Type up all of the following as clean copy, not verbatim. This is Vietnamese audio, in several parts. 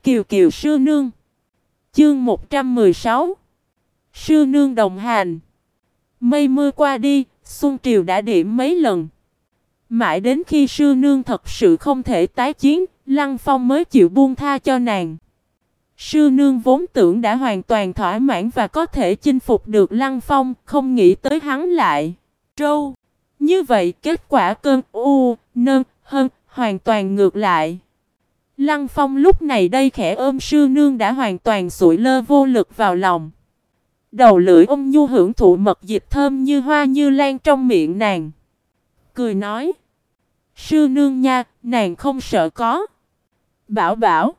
Kiều Kiều sư nương. Chương 116. Sư nương đồng hành. Mây mưa qua đi, xuân triều đã điểm mấy lần. Mãi đến khi sư nương thật sự không thể tái chiến, Lăng Phong mới chịu buông tha cho nàng. Sư nương vốn tưởng đã hoàn toàn thỏa mãn và có thể chinh phục được Lăng Phong, không nghĩ tới hắn lại trâu. Như vậy kết quả cơn nơn hơn hoàn toàn ngược lại. Lăng Phong lúc này đây khẽ ôm sư nương đã hoàn toàn sụi lơ vô lực vào lòng. Đầu lưỡi ôm nhu hưởng thụ mật dịch thơm như hoa như lan trong miệng nàng. Cười nói: sư nương nha, nàng không sợ có. Bảo bảo: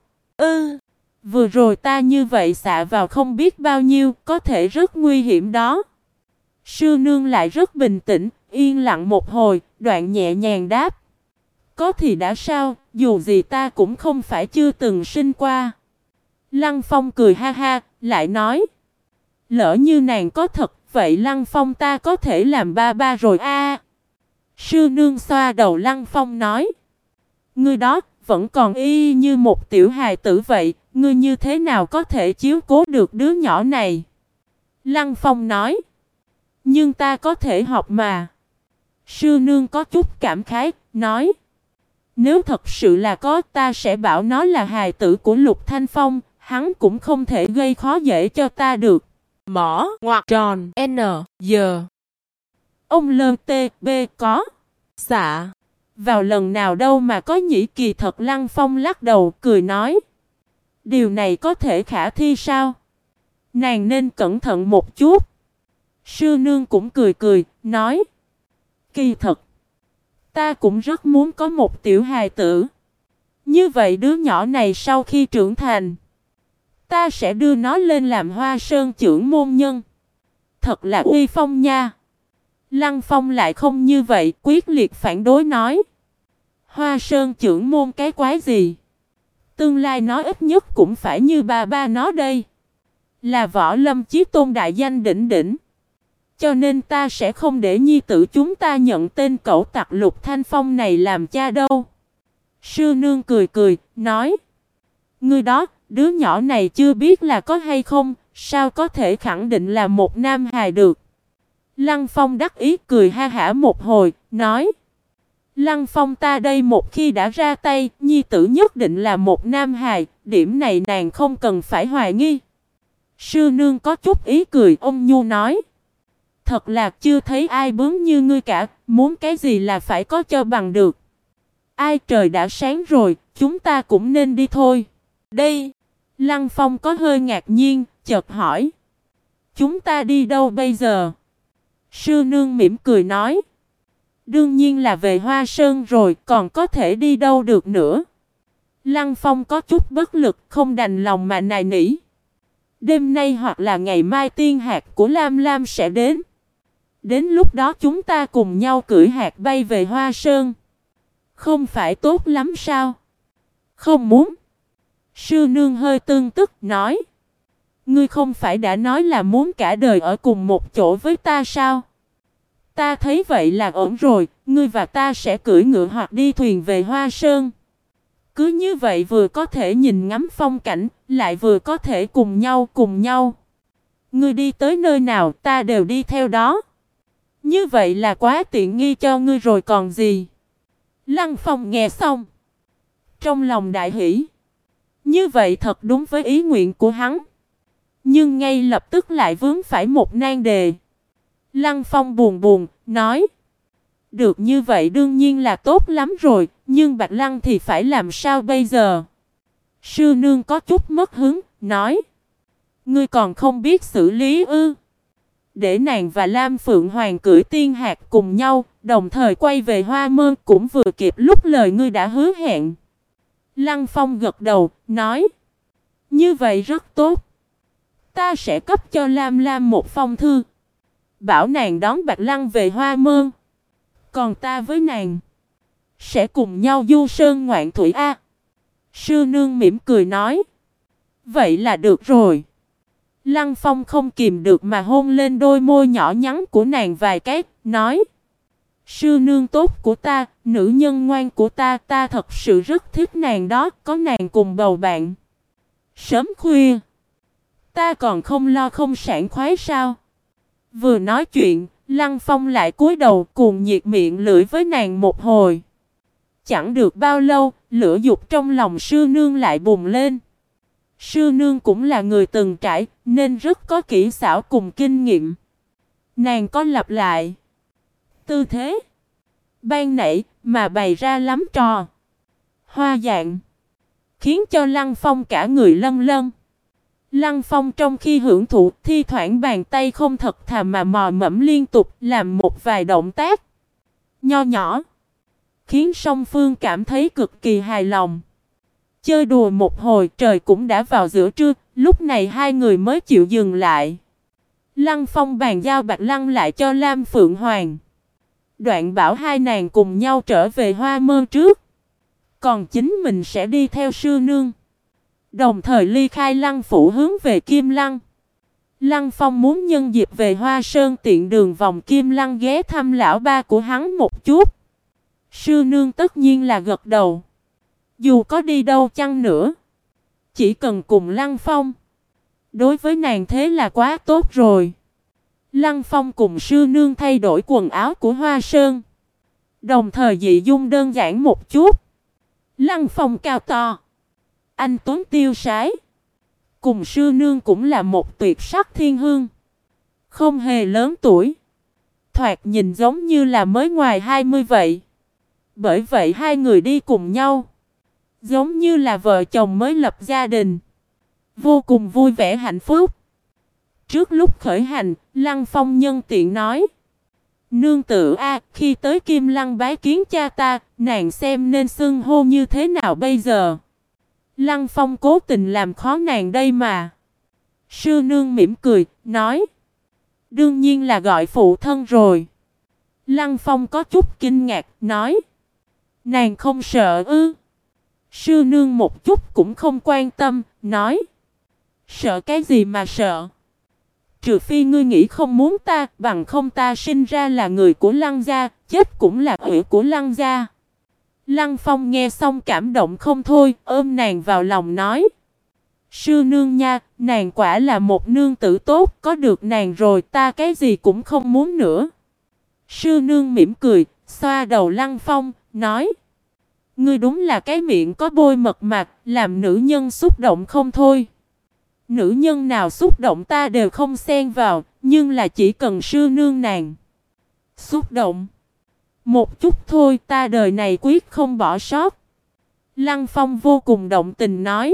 vừa rồi ta như vậy xạ vào không biết bao nhiêu, có thể rất nguy hiểm đó. Sư nương lại rất bình tĩnh, yên lặng một hồi, đoạn nhẹ nhàng đáp: có thì đã sao, dù gì ta cũng không phải chưa từng sinh qua. Lăng Phong cười ha ha, lại nói: lỡ như nàng có thật, vậy Lăng Phong ta có thể làm ba ba rồi a. Sư nương xoa đầu Lăng Phong nói: ngươi đó, vẫn còn y như một tiểu hài tử vậy, ngươi như thế nào có thể chiếu cố được đứa nhỏ này? Lăng Phong nói: nhưng ta có thể học mà. Sư nương có chút cảm khái, nói: nếu thật sự là có, ta sẽ bảo nó là hài tử của Lục Thanh Phong, hắn cũng không thể gây khó dễ cho ta được. Mỏ, ngoặc, tròn, n, giờ. Ông lơ tê, b, có. Xạ. Vào lần nào đâu mà có nhĩ, kỳ thật. Lăng Phong lắc đầu, cười nói: điều này có thể khả thi sao? Nàng nên cẩn thận một chút. Sư nương cũng cười cười, nói: kỳ thật, ta cũng rất muốn có một tiểu hài tử. Như vậy đứa nhỏ này sau khi trưởng thành, ta sẽ đưa nó lên làm Hoa Sơn trưởng môn nhân. Thật là uy phong nha. Lăng Phong lại không như vậy, quyết liệt phản đối nói: Hoa Sơn trưởng môn cái quái gì? Tương lai nó ít nhất cũng phải như ba ba nó đây, là võ lâm chí tôn đại danh đỉnh đỉnh. Cho nên ta sẽ không để nhi tử chúng ta nhận tên cẩu tặc Lục Thanh Phong này làm cha đâu. Sư nương cười cười, nói: ngươi đó, đứa nhỏ này chưa biết là có hay không, sao có thể khẳng định là một nam hài được. Lăng Phong đắc ý cười ha hả một hồi, nói: Lăng Phong ta đây một khi đã ra tay, nhi tử nhất định là một nam hài, điểm này nàng không cần phải hoài nghi. Sư nương có chút ý cười, ôn nhu nói: thật là chưa thấy ai bướng như ngươi cả, muốn cái gì là phải có cho bằng được. Ai, trời đã sáng rồi, chúng ta cũng nên đi thôi. Đây. Lăng Phong có hơi ngạc nhiên, chợt hỏi: chúng ta đi đâu bây giờ? Sư nương mỉm cười nói: đương nhiên là về Hoa Sơn rồi, còn có thể đi đâu được nữa. Lăng Phong có chút bất lực, không đành lòng mà nài nỉ: đêm nay hoặc là ngày mai tiên hạt của Lam Lam sẽ đến. Đến lúc đó chúng ta cùng nhau cưỡi hạt bay về Hoa Sơn, không phải tốt lắm sao? Không muốn. Sư nương hơi tương tức, nói: ngươi không phải đã nói là muốn cả đời ở cùng một chỗ với ta sao? Ta thấy vậy là ổn rồi, ngươi và ta sẽ cưỡi ngựa hoặc đi thuyền về Hoa Sơn. Cứ như vậy vừa có thể nhìn ngắm phong cảnh, lại vừa có thể cùng nhau. Ngươi đi tới nơi nào ta đều đi theo đó. Như vậy là quá tiện nghi cho ngươi rồi còn gì. Lăng Phong nghe xong, trong lòng đại hỉ. Như vậy thật đúng với ý nguyện của hắn. Nhưng ngay lập tức lại vướng phải một nan đề. Lăng Phong buồn buồn, nói: được như vậy đương nhiên là tốt lắm rồi, nhưng Bạch Lăng thì phải làm sao bây giờ? Sư nương có chút mất hứng, nói: ngươi còn không biết xử lý ư? Để nàng và Lam Phượng Hoàng cưỡi tiên hạt cùng nhau, đồng thời quay về Hoa Môn cũng vừa kịp lúc lời ngươi đã hứa hẹn. Lăng Phong gật đầu, nói: như vậy rất tốt. Ta sẽ cấp cho Lam Lam một phong thư, bảo nàng đón Bạch Lăng về Hoa Môn. Còn ta với nàng sẽ cùng nhau du sơn ngoạn thủy a. Sư nương mỉm cười nói: vậy là được rồi. Lăng Phong không kìm được mà hôn lên đôi môi nhỏ nhắn của nàng vài cái, nói: sư nương tốt của ta, nữ nhân ngoan của ta, ta thật sự rất thích nàng đó, có nàng cùng bầu bạn. Sớm khuya, ta còn không lo không sảng khoái sao? Vừa nói chuyện, Lăng Phong lại cúi đầu cuồng nhiệt miệng lưỡi với nàng một hồi. Chẳng được bao lâu, lửa dục trong lòng sư nương lại bùng lên. Sư nương cũng là người từng trải, nên rất có kỹ xảo cùng kinh nghiệm. Nàng có lặp lại tư thế ban nãy mà bày ra lắm trò hoa dạng, khiến cho Lăng Phong cả người lâng lâng. Lăng Phong trong khi hưởng thụ, thi thoảng bàn tay không thật thà mà mò mẫm liên tục làm một vài động tác nho nhỏ, khiến song phương cảm thấy cực kỳ hài lòng. Chơi đùa một hồi trời cũng đã vào giữa trưa, lúc này hai người mới chịu dừng lại. Lăng Phong bàn giao Bạch Lăng lại cho Lam Phượng Hoàng. Đoạn bảo hai nàng cùng nhau trở về Hoa Mơ trước. Còn chính mình sẽ đi theo sư nương. Đồng thời ly khai Lăng phủ hướng về Kim Lăng. Lăng Phong muốn nhân dịp về Hoa Sơn tiện đường vòng Kim Lăng ghé thăm lão ba của hắn một chút. Sư nương tất nhiên là gật đầu. Dù có đi đâu chăng nữa, chỉ cần cùng Lăng Phong, đối với nàng thế là quá tốt rồi. Lăng Phong cùng sư nương thay đổi quần áo của Hoa Sơn, đồng thời dị dung đơn giản một chút. Lăng Phong cao to, anh tuấn tiêu sái, cùng sư nương cũng là một tuyệt sắc thiên hương, không hề lớn tuổi, thoạt nhìn giống như là mới ngoài 20 vậy. Bởi vậy hai người đi cùng nhau, giống như là vợ chồng mới lập gia đình, vô cùng vui vẻ hạnh phúc. Trước lúc khởi hành, Lăng Phong nhân tiện nói: Nương tử a, khi tới Kim Lăng bái kiến cha ta, nàng xem nên xưng hô như thế nào bây giờ? Lăng Phong cố tình làm khó nàng đây mà. Sư nương mỉm cười, nói: Đương nhiên là gọi phụ thân rồi. Lăng Phong có chút kinh ngạc, nói: Nàng không sợ ư? Sư nương một chút cũng không quan tâm, nói: Sợ cái gì mà sợ? Trừ phi ngươi nghĩ không muốn ta, bằng không ta sinh ra là người của Lăng gia, chết cũng là quỷ của Lăng gia. Lăng Phong nghe xong cảm động không thôi, ôm nàng vào lòng nói: Sư nương nha, nàng quả là một nương tử tốt, có được nàng rồi ta cái gì cũng không muốn nữa. Sư nương mỉm cười, xoa đầu Lăng Phong, nói: Ngươi đúng là cái miệng có bôi mật mạc, làm nữ nhân xúc động không thôi. Nữ nhân nào xúc động ta đều không xen vào, nhưng là chỉ cần sư nương nàng xúc động một chút thôi, ta đời này quyết không bỏ sót. Lăng Phong vô cùng động tình nói.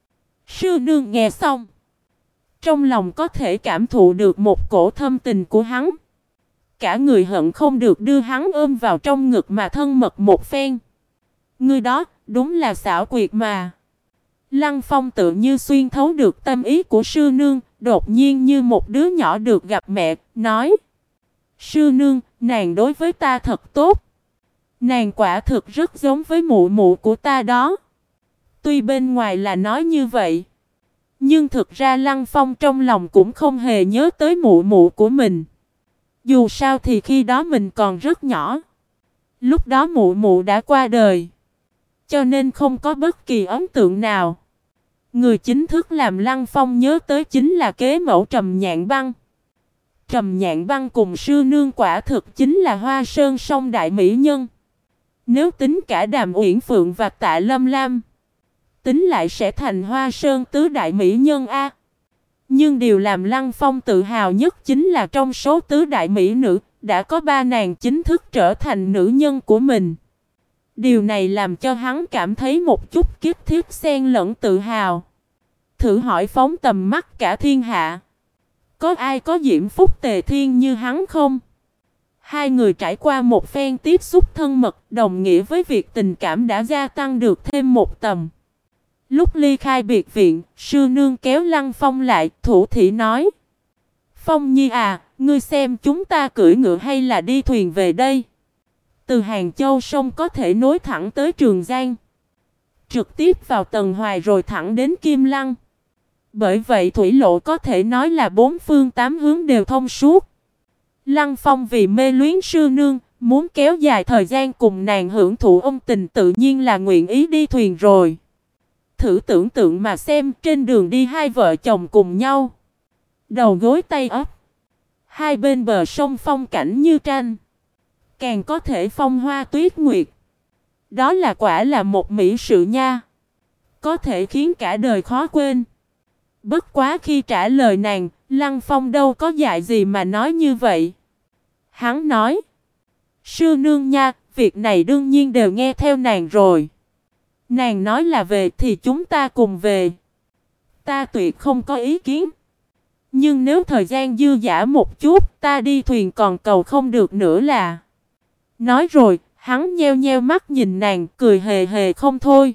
Sư nương nghe xong, trong lòng có thể cảm thụ được một cổ thâm tình của hắn. Cả người hận không được đưa hắn ôm vào trong ngực mà thân mật một phen. Người đó, đúng là xảo quyệt mà. Lăng Phong tự như xuyên thấu được tâm ý của sư nương, đột nhiên như một đứa nhỏ được gặp mẹ, nói: Sư nương, nàng đối với ta thật tốt. Nàng quả thực rất giống với mụ mụ của ta đó. Tuy bên ngoài là nói như vậy, nhưng thực ra Lăng Phong trong lòng cũng không hề nhớ tới mụ mụ của mình. Dù sao thì khi đó mình còn rất nhỏ. Lúc đó mụ mụ đã qua đời, cho nên không có bất kỳ ấn tượng nào. Người chính thức làm Lăng Phong nhớ tới chính là kế mẫu Trầm Nhạn Băng. Trầm Nhạn Băng cùng sư nương quả thực chính là Hoa Sơn song đại mỹ nhân. Nếu tính cả Đàm Uyển Phượng và Tạ Lâm Lam, tính lại sẽ thành Hoa Sơn tứ đại mỹ nhân a. Nhưng điều làm Lăng Phong tự hào nhất chính là trong số tứ đại mỹ nữ, đã có ba nàng chính thức trở thành nữ nhân của mình. Điều này làm cho hắn cảm thấy một chút kiếp thiết xen lẫn tự hào. Thử hỏi phóng tầm mắt cả thiên hạ, có ai có diễm phúc tề thiên như hắn không? Hai người trải qua một phen tiếp xúc thân mật, đồng nghĩa với việc tình cảm đã gia tăng được thêm một tầm. Lúc ly khai biệt viện, sư nương kéo Lăng Phong lại, thủ thỉ nói: Phong Nhi à, ngươi xem chúng ta cưỡi ngựa hay là đi thuyền về đây? Từ Hàng Châu sông có thể nối thẳng tới Trường Giang, trực tiếp vào Tần Hoài rồi thẳng đến Kim Lăng. Bởi vậy thủy lộ có thể nói là bốn phương tám hướng đều thông suốt. Lăng Phong vì mê luyến sư nương, muốn kéo dài thời gian cùng nàng hưởng thụ ân tình, tự nhiên là nguyện ý đi thuyền rồi. Thử tưởng tượng mà xem, trên đường đi hai vợ chồng cùng nhau, đầu gối tay ấp, hai bên bờ sông phong cảnh như tranh, càng có thể phong hoa tuyết nguyệt. Đó là quả là một mỹ sự nha, có thể khiến cả đời khó quên. Bất quá khi trả lời nàng, Lăng Phong đâu có dại gì mà nói như vậy. Hắn nói, sư nương nha, việc này đương nhiên đều nghe theo nàng rồi. Nàng nói là về thì chúng ta cùng về. Ta tuyệt không có ý kiến. Nhưng nếu thời gian dư dả một chút, ta đi thuyền còn cầu không được nữa là. Nói rồi, hắn nheo nheo mắt nhìn nàng, cười hề hề không thôi.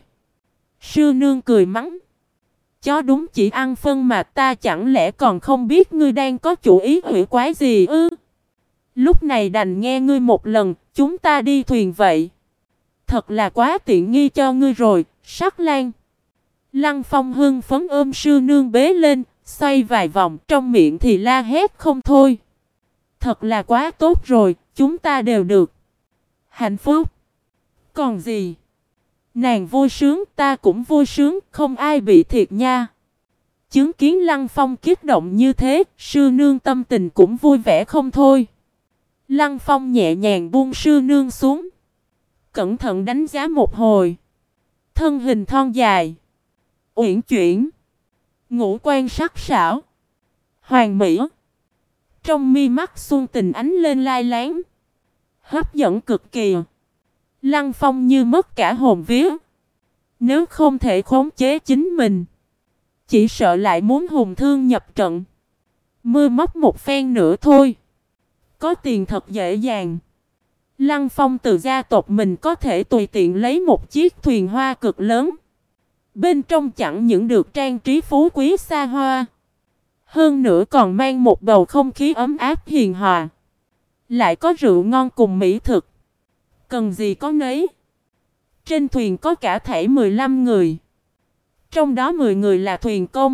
Sư nương cười mắng. Chó đúng chỉ ăn phân mà, ta chẳng lẽ còn không biết ngươi đang có chủ ý hủy quái gì ư? Lúc này đành nghe ngươi một lần, chúng ta đi thuyền vậy. Thật là quá tiện nghi cho ngươi rồi, Sắc Lan. Lăng Phong hưng phấn ôm sư nương bế lên, xoay vài vòng, trong miệng thì la hét không thôi. Thật là quá tốt rồi, chúng ta đều được hạnh phúc. Còn gì? Nàng vui sướng, ta cũng vui sướng, không ai bị thiệt nha. Chứng kiến Lăng Phong kích động như thế, sư nương tâm tình cũng vui vẻ không thôi. Lăng Phong nhẹ nhàng buông sư nương xuống, cẩn thận đánh giá một hồi. Thân hình thon dài, uyển chuyển, ngũ quan sắc sảo, hoàn mỹ. Trong mi mắt xuân tình ánh lên lai láng, hấp dẫn cực kỳ. Lăng Phong như mất cả hồn vía. Nếu không thể khống chế chính mình, chỉ sợ lại muốn hùng thương nhập trận, mưa móc một phen nữa thôi. Có tiền thật dễ dàng. Lăng Phong từ gia tộc mình có thể tùy tiện lấy một chiếc thuyền hoa cực lớn. Bên trong chẳng những được trang trí phú quý xa hoa, hơn nữa còn mang một bầu không khí ấm áp hiền hòa. Lại có rượu ngon cùng mỹ thực. Cần gì có nấy. Trên thuyền có cả thảy 15 người. Trong đó 10 người là thuyền công,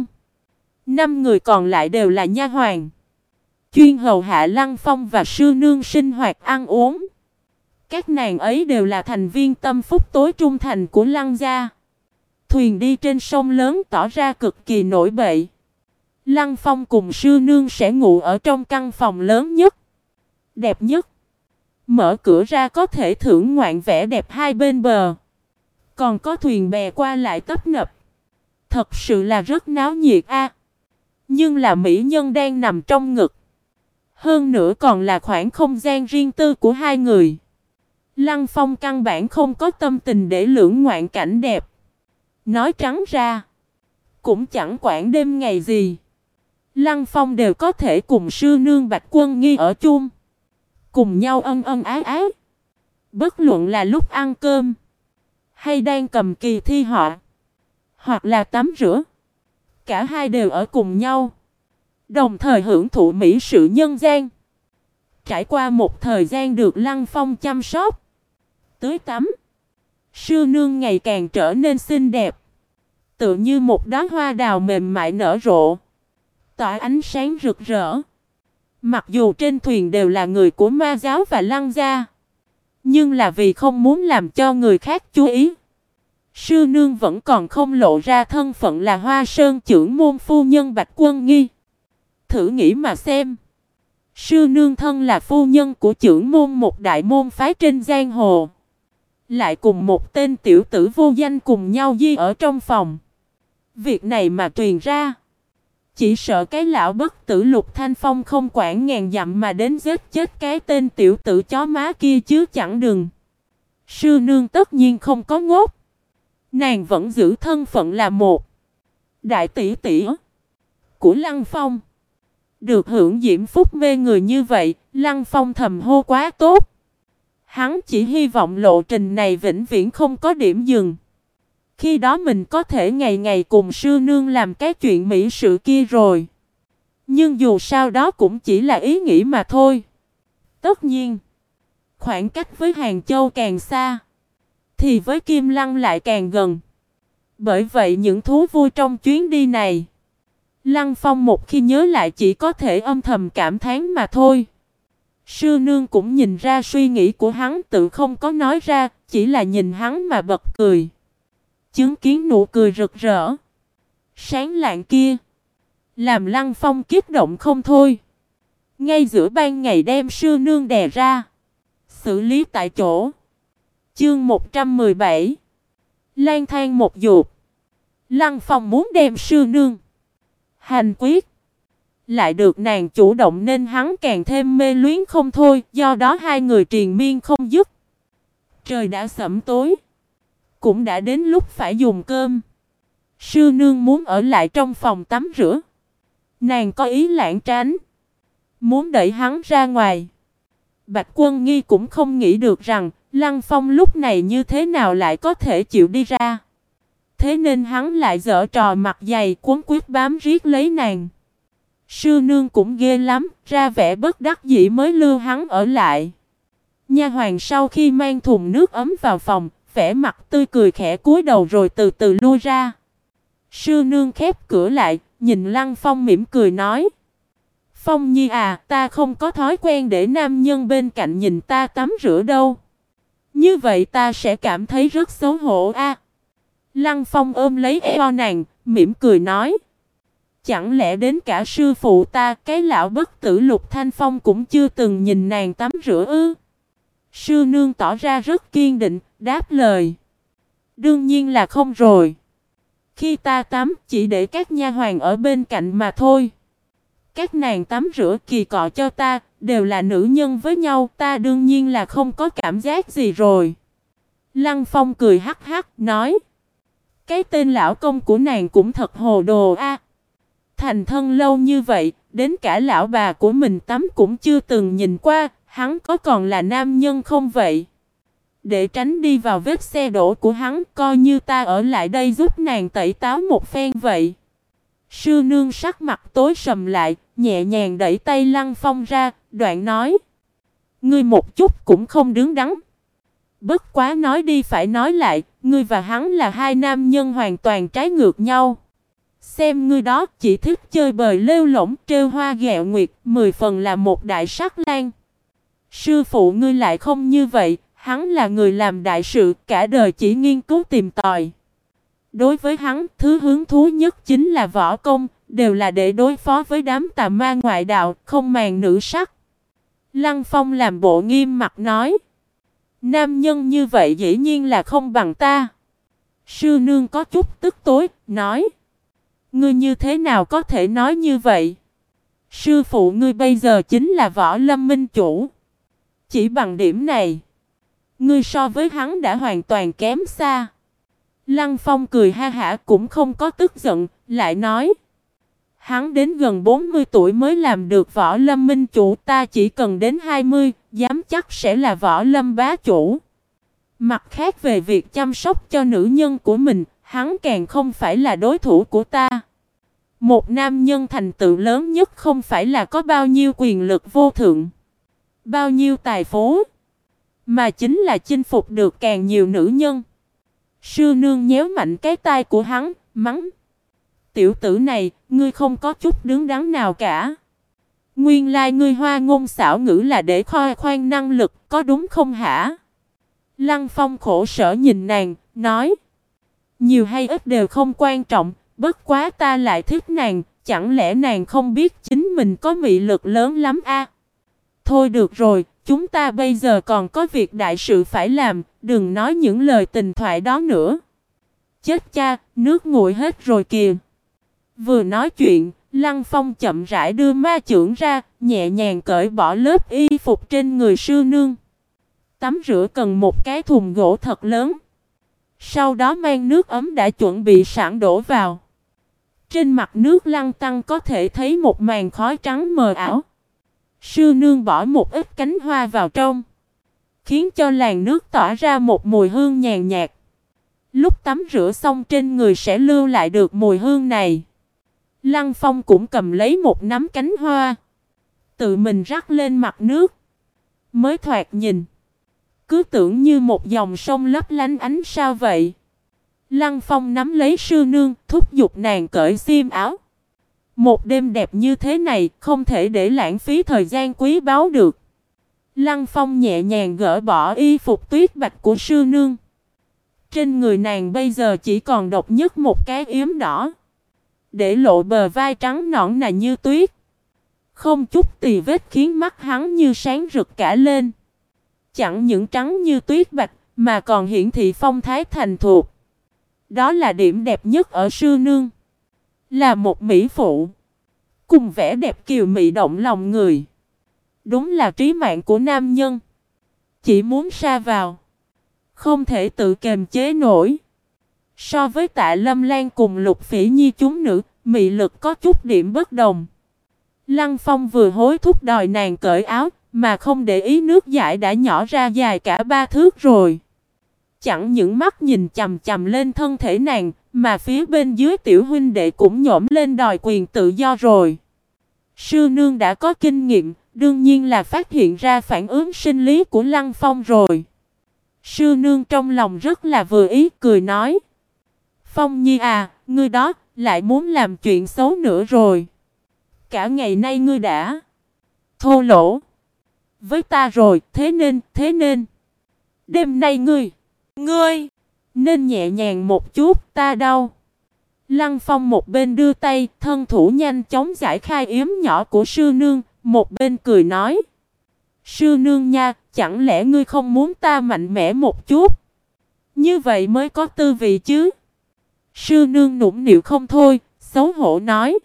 5 người còn lại đều là nha hoàn, chuyên hầu hạ Lăng Phong và sư nương sinh hoạt ăn uống. Các nàng ấy đều là thành viên tâm phúc tối trung thành của Lăng gia. Thuyền đi trên sông lớn tỏ ra cực kỳ nổi bệ. Lăng Phong cùng sư nương sẽ ngủ ở trong căn phòng lớn nhất, đẹp nhất. Mở cửa ra có thể thưởng ngoạn vẻ đẹp hai bên bờ. Còn có thuyền bè qua lại tấp nập. Thật sự là rất náo nhiệt a. Nhưng là mỹ nhân đang nằm trong ngực. Hơn nữa còn là khoảng không gian riêng tư của hai người. Lăng Phong căn bản không có tâm tình để lưỡng ngoạn cảnh đẹp. Nói trắng ra, cũng chẳng quản đêm ngày gì. Lăng Phong đều có thể cùng sư nương Bạch Quân Nghi ở chung, cùng nhau ân ân ái ái. Bất luận là lúc ăn cơm, hay đang cầm kỳ thi họa, hoặc là tắm rửa, cả hai đều ở cùng nhau, đồng thời hưởng thụ mỹ sự nhân gian. Trải qua một thời gian được Lăng Phong chăm sóc, tưới tắm, sư nương ngày càng trở nên xinh đẹp, tựa như một đóa hoa đào mềm mại nở rộ, tỏa ánh sáng rực rỡ. Mặc dù trên thuyền đều là người của Ma giáo và Lăng gia, nhưng là vì không muốn làm cho người khác chú ý, sư nương vẫn còn không lộ ra thân phận là Hoa Sơn trưởng môn phu nhân Bạch Quân Nghi. Thử nghĩ mà xem, sư nương thân là phu nhân của trưởng môn một đại môn phái trên giang hồ, lại cùng một tên tiểu tử vô danh cùng nhau di ở trong phòng. Việc này mà truyền ra, chỉ sợ cái lão bất tử Lục Thanh Phong không quản ngàn dặm mà đến giết chết cái tên tiểu tử chó má kia chứ chẳng đừng. Sư nương tất nhiên không có ngốc. Nàng vẫn giữ thân phận là một đại tỷ tỷ của Lăng Phong. Được hưởng diễm phúc mê người như vậy, Lăng Phong thầm hô quá tốt. Hắn chỉ hy vọng lộ trình này vĩnh viễn không có điểm dừng. Khi đó mình có thể ngày ngày cùng sư nương làm cái chuyện mỹ sự kia rồi. Nhưng dù sao đó cũng chỉ là ý nghĩ mà thôi. Tất nhiên, khoảng cách với Hàng Châu càng xa, thì với Kim Lăng lại càng gần. Bởi vậy những thú vui trong chuyến đi này, Lăng Phong một khi nhớ lại chỉ có thể âm thầm cảm thán mà thôi. Sư nương cũng nhìn ra suy nghĩ của hắn, tự không có nói ra, chỉ là nhìn hắn mà bật cười. chứng kiến nụ cười rực rỡ, sáng lạng kia, làm Lăng Phong kích động không thôi. Ngay giữa ban ngày đem sư nương đè ra, xử lý tại chỗ. Chương 117 Lang thang một dục. Lăng Phong muốn đem sư nương hành quyết, lại được nàng chủ động nên hắn càng thêm mê luyến không thôi, do đó hai người triền miên không dứt. Trời đã sẫm tối, cũng đã đến lúc phải dùng cơm. Sư nương muốn ở lại trong phòng tắm rửa. Nàng có ý lảng tránh, muốn đẩy hắn ra ngoài. Bạch Quân Nghi cũng không nghĩ được rằng Lăng Phong lúc này như thế nào lại có thể chịu đi ra. Thế nên hắn lại giở trò mặt dày cuống quyết bám riết lấy nàng. Sư nương cũng ghê lắm, ra vẻ bất đắc dĩ mới lưu hắn ở lại. Nha hoàn sau khi mang thùng nước ấm vào phòng, vẻ mặt tươi cười khẽ cúi đầu rồi từ từ lui ra. Sư nương khép cửa lại, nhìn Lăng Phong mỉm cười nói: Phong Nhi à, ta không có thói quen để nam nhân bên cạnh nhìn ta tắm rửa đâu. Như vậy ta sẽ cảm thấy rất xấu hổ a. Lăng Phong ôm lấy eo nàng, mỉm cười nói: Chẳng lẽ đến cả sư phụ ta, cái lão bất tử Lục Thanh Phong cũng chưa từng nhìn nàng tắm rửa ư? Sư nương tỏ ra rất kiên định, đáp lời: Đương nhiên là không rồi. Khi ta tắm, chỉ để các nha hoàn ở bên cạnh mà thôi. Các nàng tắm rửa kỳ cọ cho ta, đều là nữ nhân với nhau, ta đương nhiên là không có cảm giác gì rồi. Lăng Phong cười hắc hắc, nói: Cái tên lão công của nàng cũng thật hồ đồ a. Thành thân lâu như vậy, đến cả lão bà của mình tắm cũng chưa từng nhìn qua, hắn có còn là nam nhân không vậy? Để tránh đi vào vết xe đổ của hắn, coi như ta ở lại đây giúp nàng tẩy táo một phen vậy. Sư nương sắc mặt tối sầm lại, nhẹ nhàng đẩy tay Lăng Phong ra, đoạn nói: Ngươi một chút cũng không đứng đắn. Bất quá nói đi phải nói lại, ngươi và hắn là hai nam nhân hoàn toàn trái ngược nhau. Xem ngươi đó chỉ thích chơi bời lêu lổng, trêu hoa ghẹo nguyệt, 10 phần là một đại sắc lang. Sư phụ ngươi lại không như vậy, hắn là người làm đại sự, cả đời chỉ nghiên cứu tìm tòi. Đối với hắn, thứ hứng thú nhất chính là võ công, đều là để đối phó với đám tà ma ngoại đạo, không màng nữ sắc. Lăng Phong làm bộ nghiêm mặt nói: Nam nhân như vậy dĩ nhiên là không bằng ta. Sư nương có chút tức tối, nói: Ngươi như thế nào có thể nói như vậy? Sư phụ ngươi bây giờ chính là Võ Lâm minh chủ. Chỉ bằng điểm này, ngươi so với hắn đã hoàn toàn kém xa. Lăng Phong cười ha hả cũng không có tức giận, lại nói: Hắn đến gần 40 tuổi mới làm được Võ Lâm minh chủ, ta chỉ cần đến 20, dám chắc sẽ là Võ Lâm bá chủ. Mặt khác về việc chăm sóc cho nữ nhân của mình, hắn càng không phải là đối thủ của ta. Một nam nhân thành tựu lớn nhất không phải là có bao nhiêu quyền lực vô thượng, bao nhiêu tài phú, mà chính là chinh phục được càng nhiều nữ nhân. Sư nương nhéo mạnh cái tai của hắn, mắng: Tiểu tử này, ngươi không có chút đứng đắn nào cả. Nguyên lai ngươi hoa ngôn xảo ngữ là để khoe khoang năng lực, có đúng không hả? Lăng Phong khổ sở nhìn nàng, nói: Nhiều hay ít đều không quan trọng, bất quá ta lại thích nàng, chẳng lẽ nàng không biết chính mình có mị lực lớn lắm a? Thôi được rồi, chúng ta bây giờ còn có việc đại sự phải làm, đừng nói những lời tình thoại đó nữa. Chết cha, nước nguội hết rồi kìa. Vừa nói chuyện, Lăng Phong chậm rãi đưa ma chưởng ra, nhẹ nhàng cởi bỏ lớp y phục trên người sư nương. Tắm rửa cần một cái thùng gỗ thật lớn. Sau đó mang nước ấm đã chuẩn bị sẵn đổ vào. Trên mặt nước lăn tăn có thể thấy một màn khói trắng mờ ảo. Sư nương bỏ một ít cánh hoa vào trong, khiến cho làn nước tỏa ra một mùi hương nhàn nhạt. Lúc tắm rửa xong trên người sẽ lưu lại được mùi hương này. Lăng Phong cũng cầm lấy một nắm cánh hoa, tự mình rắc lên mặt nước. Mới thoạt nhìn, cứ tưởng như một dòng sông lấp lánh ánh sao vậy. Lăng Phong nắm lấy sư nương, thúc giục nàng cởi xiêm áo. Một đêm đẹp như thế này, không thể để lãng phí thời gian quý báu được. Lăng Phong nhẹ nhàng gỡ bỏ y phục tuyết bạch của sư nương. Trên người nàng bây giờ chỉ còn độc nhất một cái yếm đỏ, để lộ bờ vai trắng nõn nà như tuyết. Không chút tì vết khiến mắt hắn như sáng rực cả lên. Chẳng những trắng như tuyết bạch, mà còn hiển thị phong thái thành thục. Đó là điểm đẹp nhất ở sư nương. Là một mỹ phụ, cùng vẻ đẹp kiều mị động lòng người. Đúng là trí mạng của nam nhân. Chỉ muốn sa vào, không thể tự kềm chế nổi. So với Tạ Lâm Lan cùng Lục Phỉ Nhi chúng nữ, mị lực có chút điểm bất đồng. Lăng Phong vừa hối thúc đòi nàng cởi áo, mà không để ý nước dãi đã nhỏ ra dài cả 3 thước rồi. Chẳng những mắt nhìn chằm chằm lên thân thể nàng, mà phía bên dưới tiểu huynh đệ cũng nhổm lên đòi quyền tự do rồi. Sư nương đã có kinh nghiệm, đương nhiên là phát hiện ra phản ứng sinh lý của Lăng Phong rồi. Sư nương trong lòng rất là vừa ý, cười nói: Phong Nhi à, ngươi đó, lại muốn làm chuyện xấu nữa rồi. Cả ngày nay ngươi đã thô lỗ với ta rồi, thế nên đêm nay ngươi nên nhẹ nhàng một chút, ta đau. Lăng Phong một bên đưa tay, thân thủ nhanh chóng giải khai yếm nhỏ của sư nương, một bên cười nói: Sư nương nha, chẳng lẽ ngươi không muốn ta mạnh mẽ một chút? Như vậy mới có tư vị chứ. Sư nương nũng nịu không thôi, xấu hổ nói: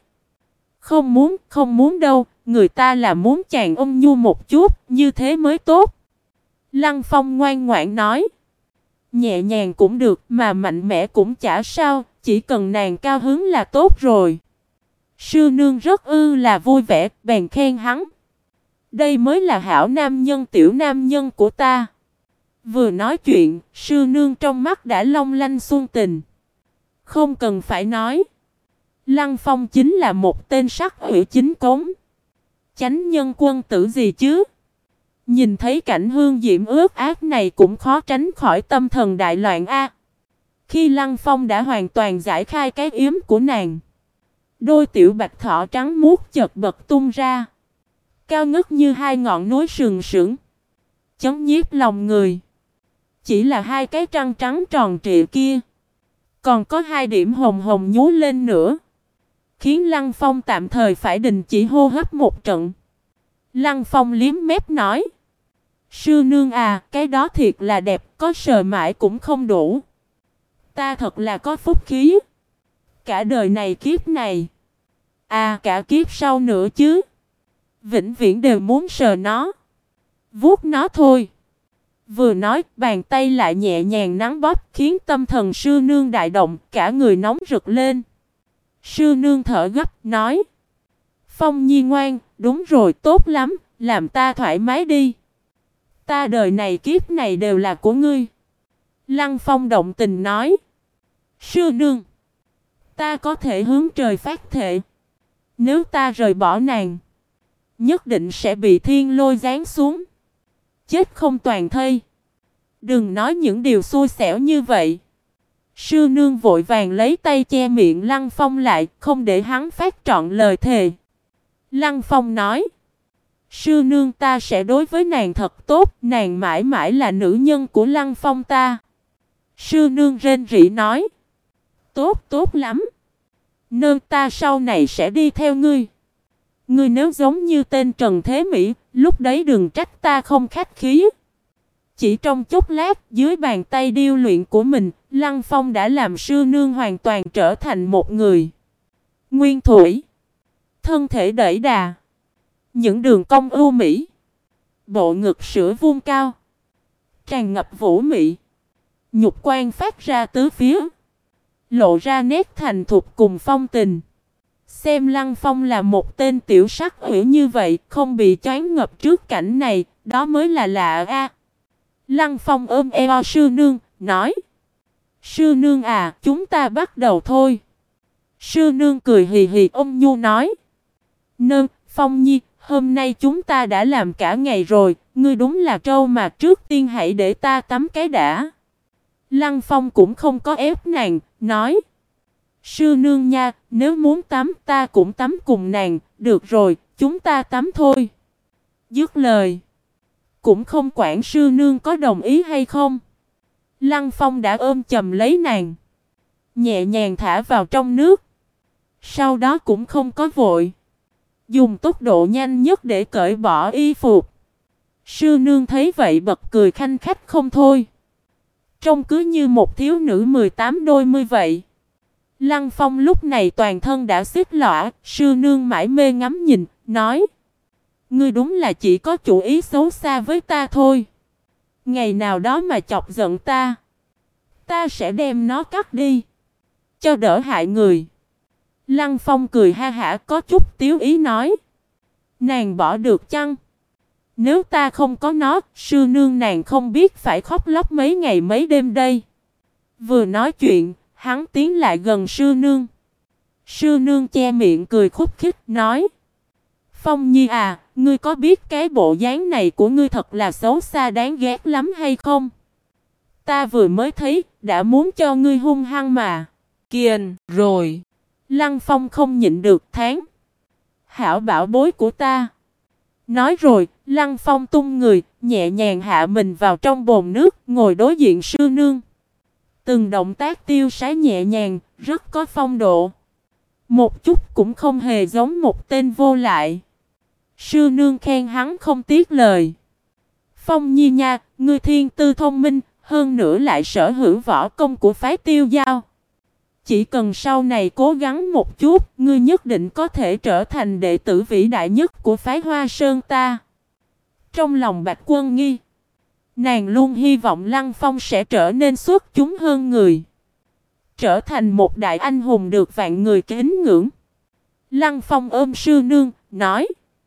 Không muốn đâu, người ta là muốn chàng ôm nhu một chút, như thế mới tốt. Lăng Phong ngoan ngoãn nói: Nhẹ nhàng cũng được, mà mạnh mẽ cũng chả sao, chỉ cần nàng cao hứng là tốt rồi. Sư nương rất là vui vẻ, bèn khen hắn: Đây mới là hảo nam nhân, tiểu nam nhân của ta. Vừa nói chuyện, sư nương trong mắt đã long lanh xuân tình. Không cần phải nói, Lăng Phong chính là một tên sắc hủy chính cống. Chánh nhân quân tử gì chứ? Nhìn thấy cảnh hương diễm ướt át này cũng khó tránh khỏi tâm thần đại loạn a. Khi Lăng Phong đã hoàn toàn giải khai cái yếm của nàng, đôi tiểu bạch thỏ trắng muốt chợt bật tung ra, cao ngất như hai ngọn núi sừng sững, chấn nhiếp lòng người. Chỉ là hai cái trăng trắng tròn trịa kia, còn có hai điểm hồng hồng nhú lên nữa, khiến Lăng Phong tạm thời phải đình chỉ hô hấp một trận. Lăng Phong liếm mép nói: Sư nương à, cái đó thiệt là đẹp, có sờ mãi cũng không đủ. Ta thật là có phúc khí. Cả đời này kiếp này, cả kiếp sau nữa chứ. Vĩnh viễn đều muốn sờ nó, vuốt nó thôi. Vừa nói, bàn tay lại nhẹ nhàng nắn bóp, khiến tâm thần sư nương đại động, cả người nóng rực lên. Sư nương thở gấp, nói: Phong Nhi ngoan, đúng rồi, tốt lắm, làm ta thoải mái đi. Ta đời này kiếp này đều là của ngươi. Lăng Phong động tình nói: Sư nương, ta có thể hướng trời phát thệ, nếu ta rời bỏ nàng, nhất định sẽ bị thiên lôi giáng xuống, chết không toàn thây. Đừng nói những điều xui xẻo như vậy. Sư nương vội vàng lấy tay che miệng Lăng Phong lại, không để hắn phát trọn lời thề. Lăng Phong nói: Sư nương, ta sẽ đối với nàng thật tốt, nàng mãi mãi là nữ nhân của Lăng Phong ta. Sư nương rên rỉ nói: Tốt lắm. Nương, ta sau này sẽ đi theo ngươi. Ngươi nếu giống như tên Trần Thế Mỹ, lúc đấy đừng trách ta không khách khí. Chỉ trong chốc lát, dưới bàn tay điêu luyện của mình, Lăng Phong đã làm sư nương hoàn toàn trở thành một người nguyên thủy. Thân thể đẩy đà, những đường cong ưu mỹ, bộ ngực sữa vuông cao, tràn ngập vũ mị, nhục quan phát ra tứ phía, lộ ra nét thành thục cùng phong tình. Xem Lăng Phong là một tên tiểu sắc hủy như vậy, không bị choáng ngập trước cảnh này, đó mới là lạ a. Lăng Phong ôm eo sư nương, nói: Sư nương à, chúng ta bắt đầu thôi. Sư nương cười hì hì ôm nhu nói: Phong Nhi, hôm nay chúng ta đã làm cả ngày rồi, ngươi đúng là trâu mà, trước tiên hãy để ta tắm cái đã. Lăng Phong cũng không có ép nàng, nói: Sư nương nha, nếu muốn tắm ta cũng tắm cùng nàng, được rồi, chúng ta tắm thôi. Dứt lời, cũng không quản sư nương có đồng ý hay không. Lăng Phong đã ôm chầm lấy nàng, nhẹ nhàng thả vào trong nước. Sau đó cũng không có vội, dùng tốc độ nhanh nhất để cởi bỏ y phục. Sư nương thấy vậy bật cười khanh khách không thôi, trông cứ như một thiếu nữ 18 đôi mươi vậy. Lăng Phong lúc này toàn thân đã xích lõa, sư nương mải mê ngắm nhìn, nói: ngươi đúng là chỉ có chủ ý xấu xa với ta thôi. Ngày nào đó mà chọc giận ta, ta sẽ đem nó cắt đi, cho đỡ hại người. Lăng Phong cười ha hả có chút tiếu ý nói: nàng bỏ được chăng? Nếu ta không có nó, sư nương nàng không biết phải khóc lóc mấy ngày mấy đêm đây. Vừa nói chuyện, hắn tiến lại gần sư nương. Sư nương che miệng cười khúc khích nói: Phong Nhi à, ngươi có biết cái bộ dáng này của ngươi thật là xấu xa đáng ghét lắm hay không? Ta vừa mới thấy, đã muốn cho ngươi hung hăng mà. Kiền, rồi. Lăng Phong không nhịn được thán: hảo bảo bối của ta. Nói rồi, Lăng Phong tung người, nhẹ nhàng hạ mình vào trong bồn nước, ngồi đối diện sư nương. Từng động tác tiêu sái nhẹ nhàng, rất có phong độ. Một chút cũng không hề giống một tên vô lại. Sư nương khen hắn không tiếc lời. Phong Nhi nha, ngươi thiên tư thông minh, hơn nữa lại sở hữu võ công của phái Tiêu Giao. Chỉ cần sau này cố gắng một chút, ngươi nhất định có thể trở thành đệ tử vĩ đại nhất của phái Hoa Sơn ta. Trong lòng Bạch Quân Nghi, nàng luôn hy vọng Lăng Phong sẽ trở nên xuất chúng hơn người, trở thành một đại anh hùng được vạn người kính ngưỡng. Lăng Phong ôm sư nương, nói: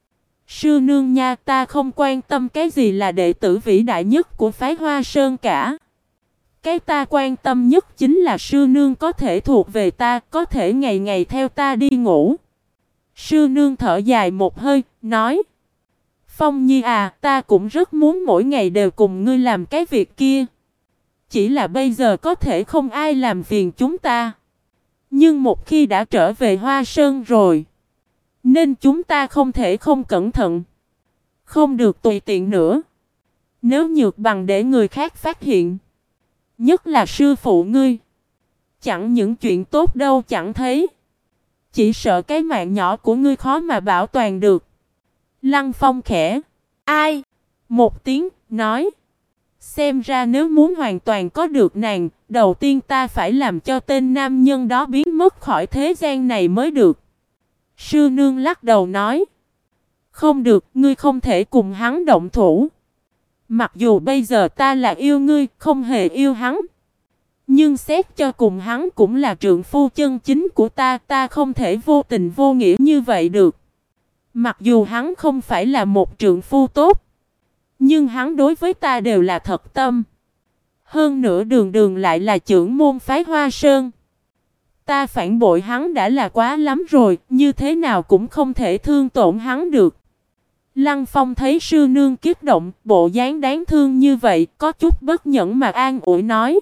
sư nương nha, ta không quan tâm cái gì là đệ tử vĩ đại nhất của phái Hoa Sơn cả. Cái ta quan tâm nhất chính là sư nương có thể thuộc về ta, có thể ngày ngày theo ta đi ngủ. Sư nương thở dài một hơi, nói: Phong Nhi à, ta cũng rất muốn mỗi ngày đều cùng ngươi làm cái việc kia. Chỉ là bây giờ có thể không ai làm phiền chúng ta. Nhưng một khi đã trở về Hoa Sơn rồi, nên chúng ta không thể không cẩn thận, không được tùy tiện nữa. Nếu nhược bằng để người khác phát hiện, nhất là sư phụ ngươi, chẳng những chuyện tốt đâu chẳng thấy, chỉ sợ cái mạng nhỏ của ngươi khó mà bảo toàn được. Lăng Phong khẽ ai một tiếng, nói: xem ra nếu muốn hoàn toàn có được nàng, đầu tiên ta phải làm cho tên nam nhân đó biến mất khỏi thế gian này mới được. Sư nương lắc đầu nói: không được, ngươi không thể cùng hắn động thủ. Mặc dù bây giờ ta là yêu ngươi, không hề yêu hắn, nhưng xét cho cùng hắn cũng là trượng phu chân chính của ta, ta không thể vô tình vô nghĩa như vậy được. Mặc dù hắn không phải là một trượng phu tốt, nhưng hắn đối với ta đều là thật tâm. Hơn nữa đường đường lại là trưởng môn phái Hoa Sơn. Ta phản bội hắn đã là quá lắm rồi, như thế nào cũng không thể thương tổn hắn được. Lăng Phong thấy sư nương kích động, bộ dáng đáng thương như vậy, có chút bất nhẫn mà an ủi nói: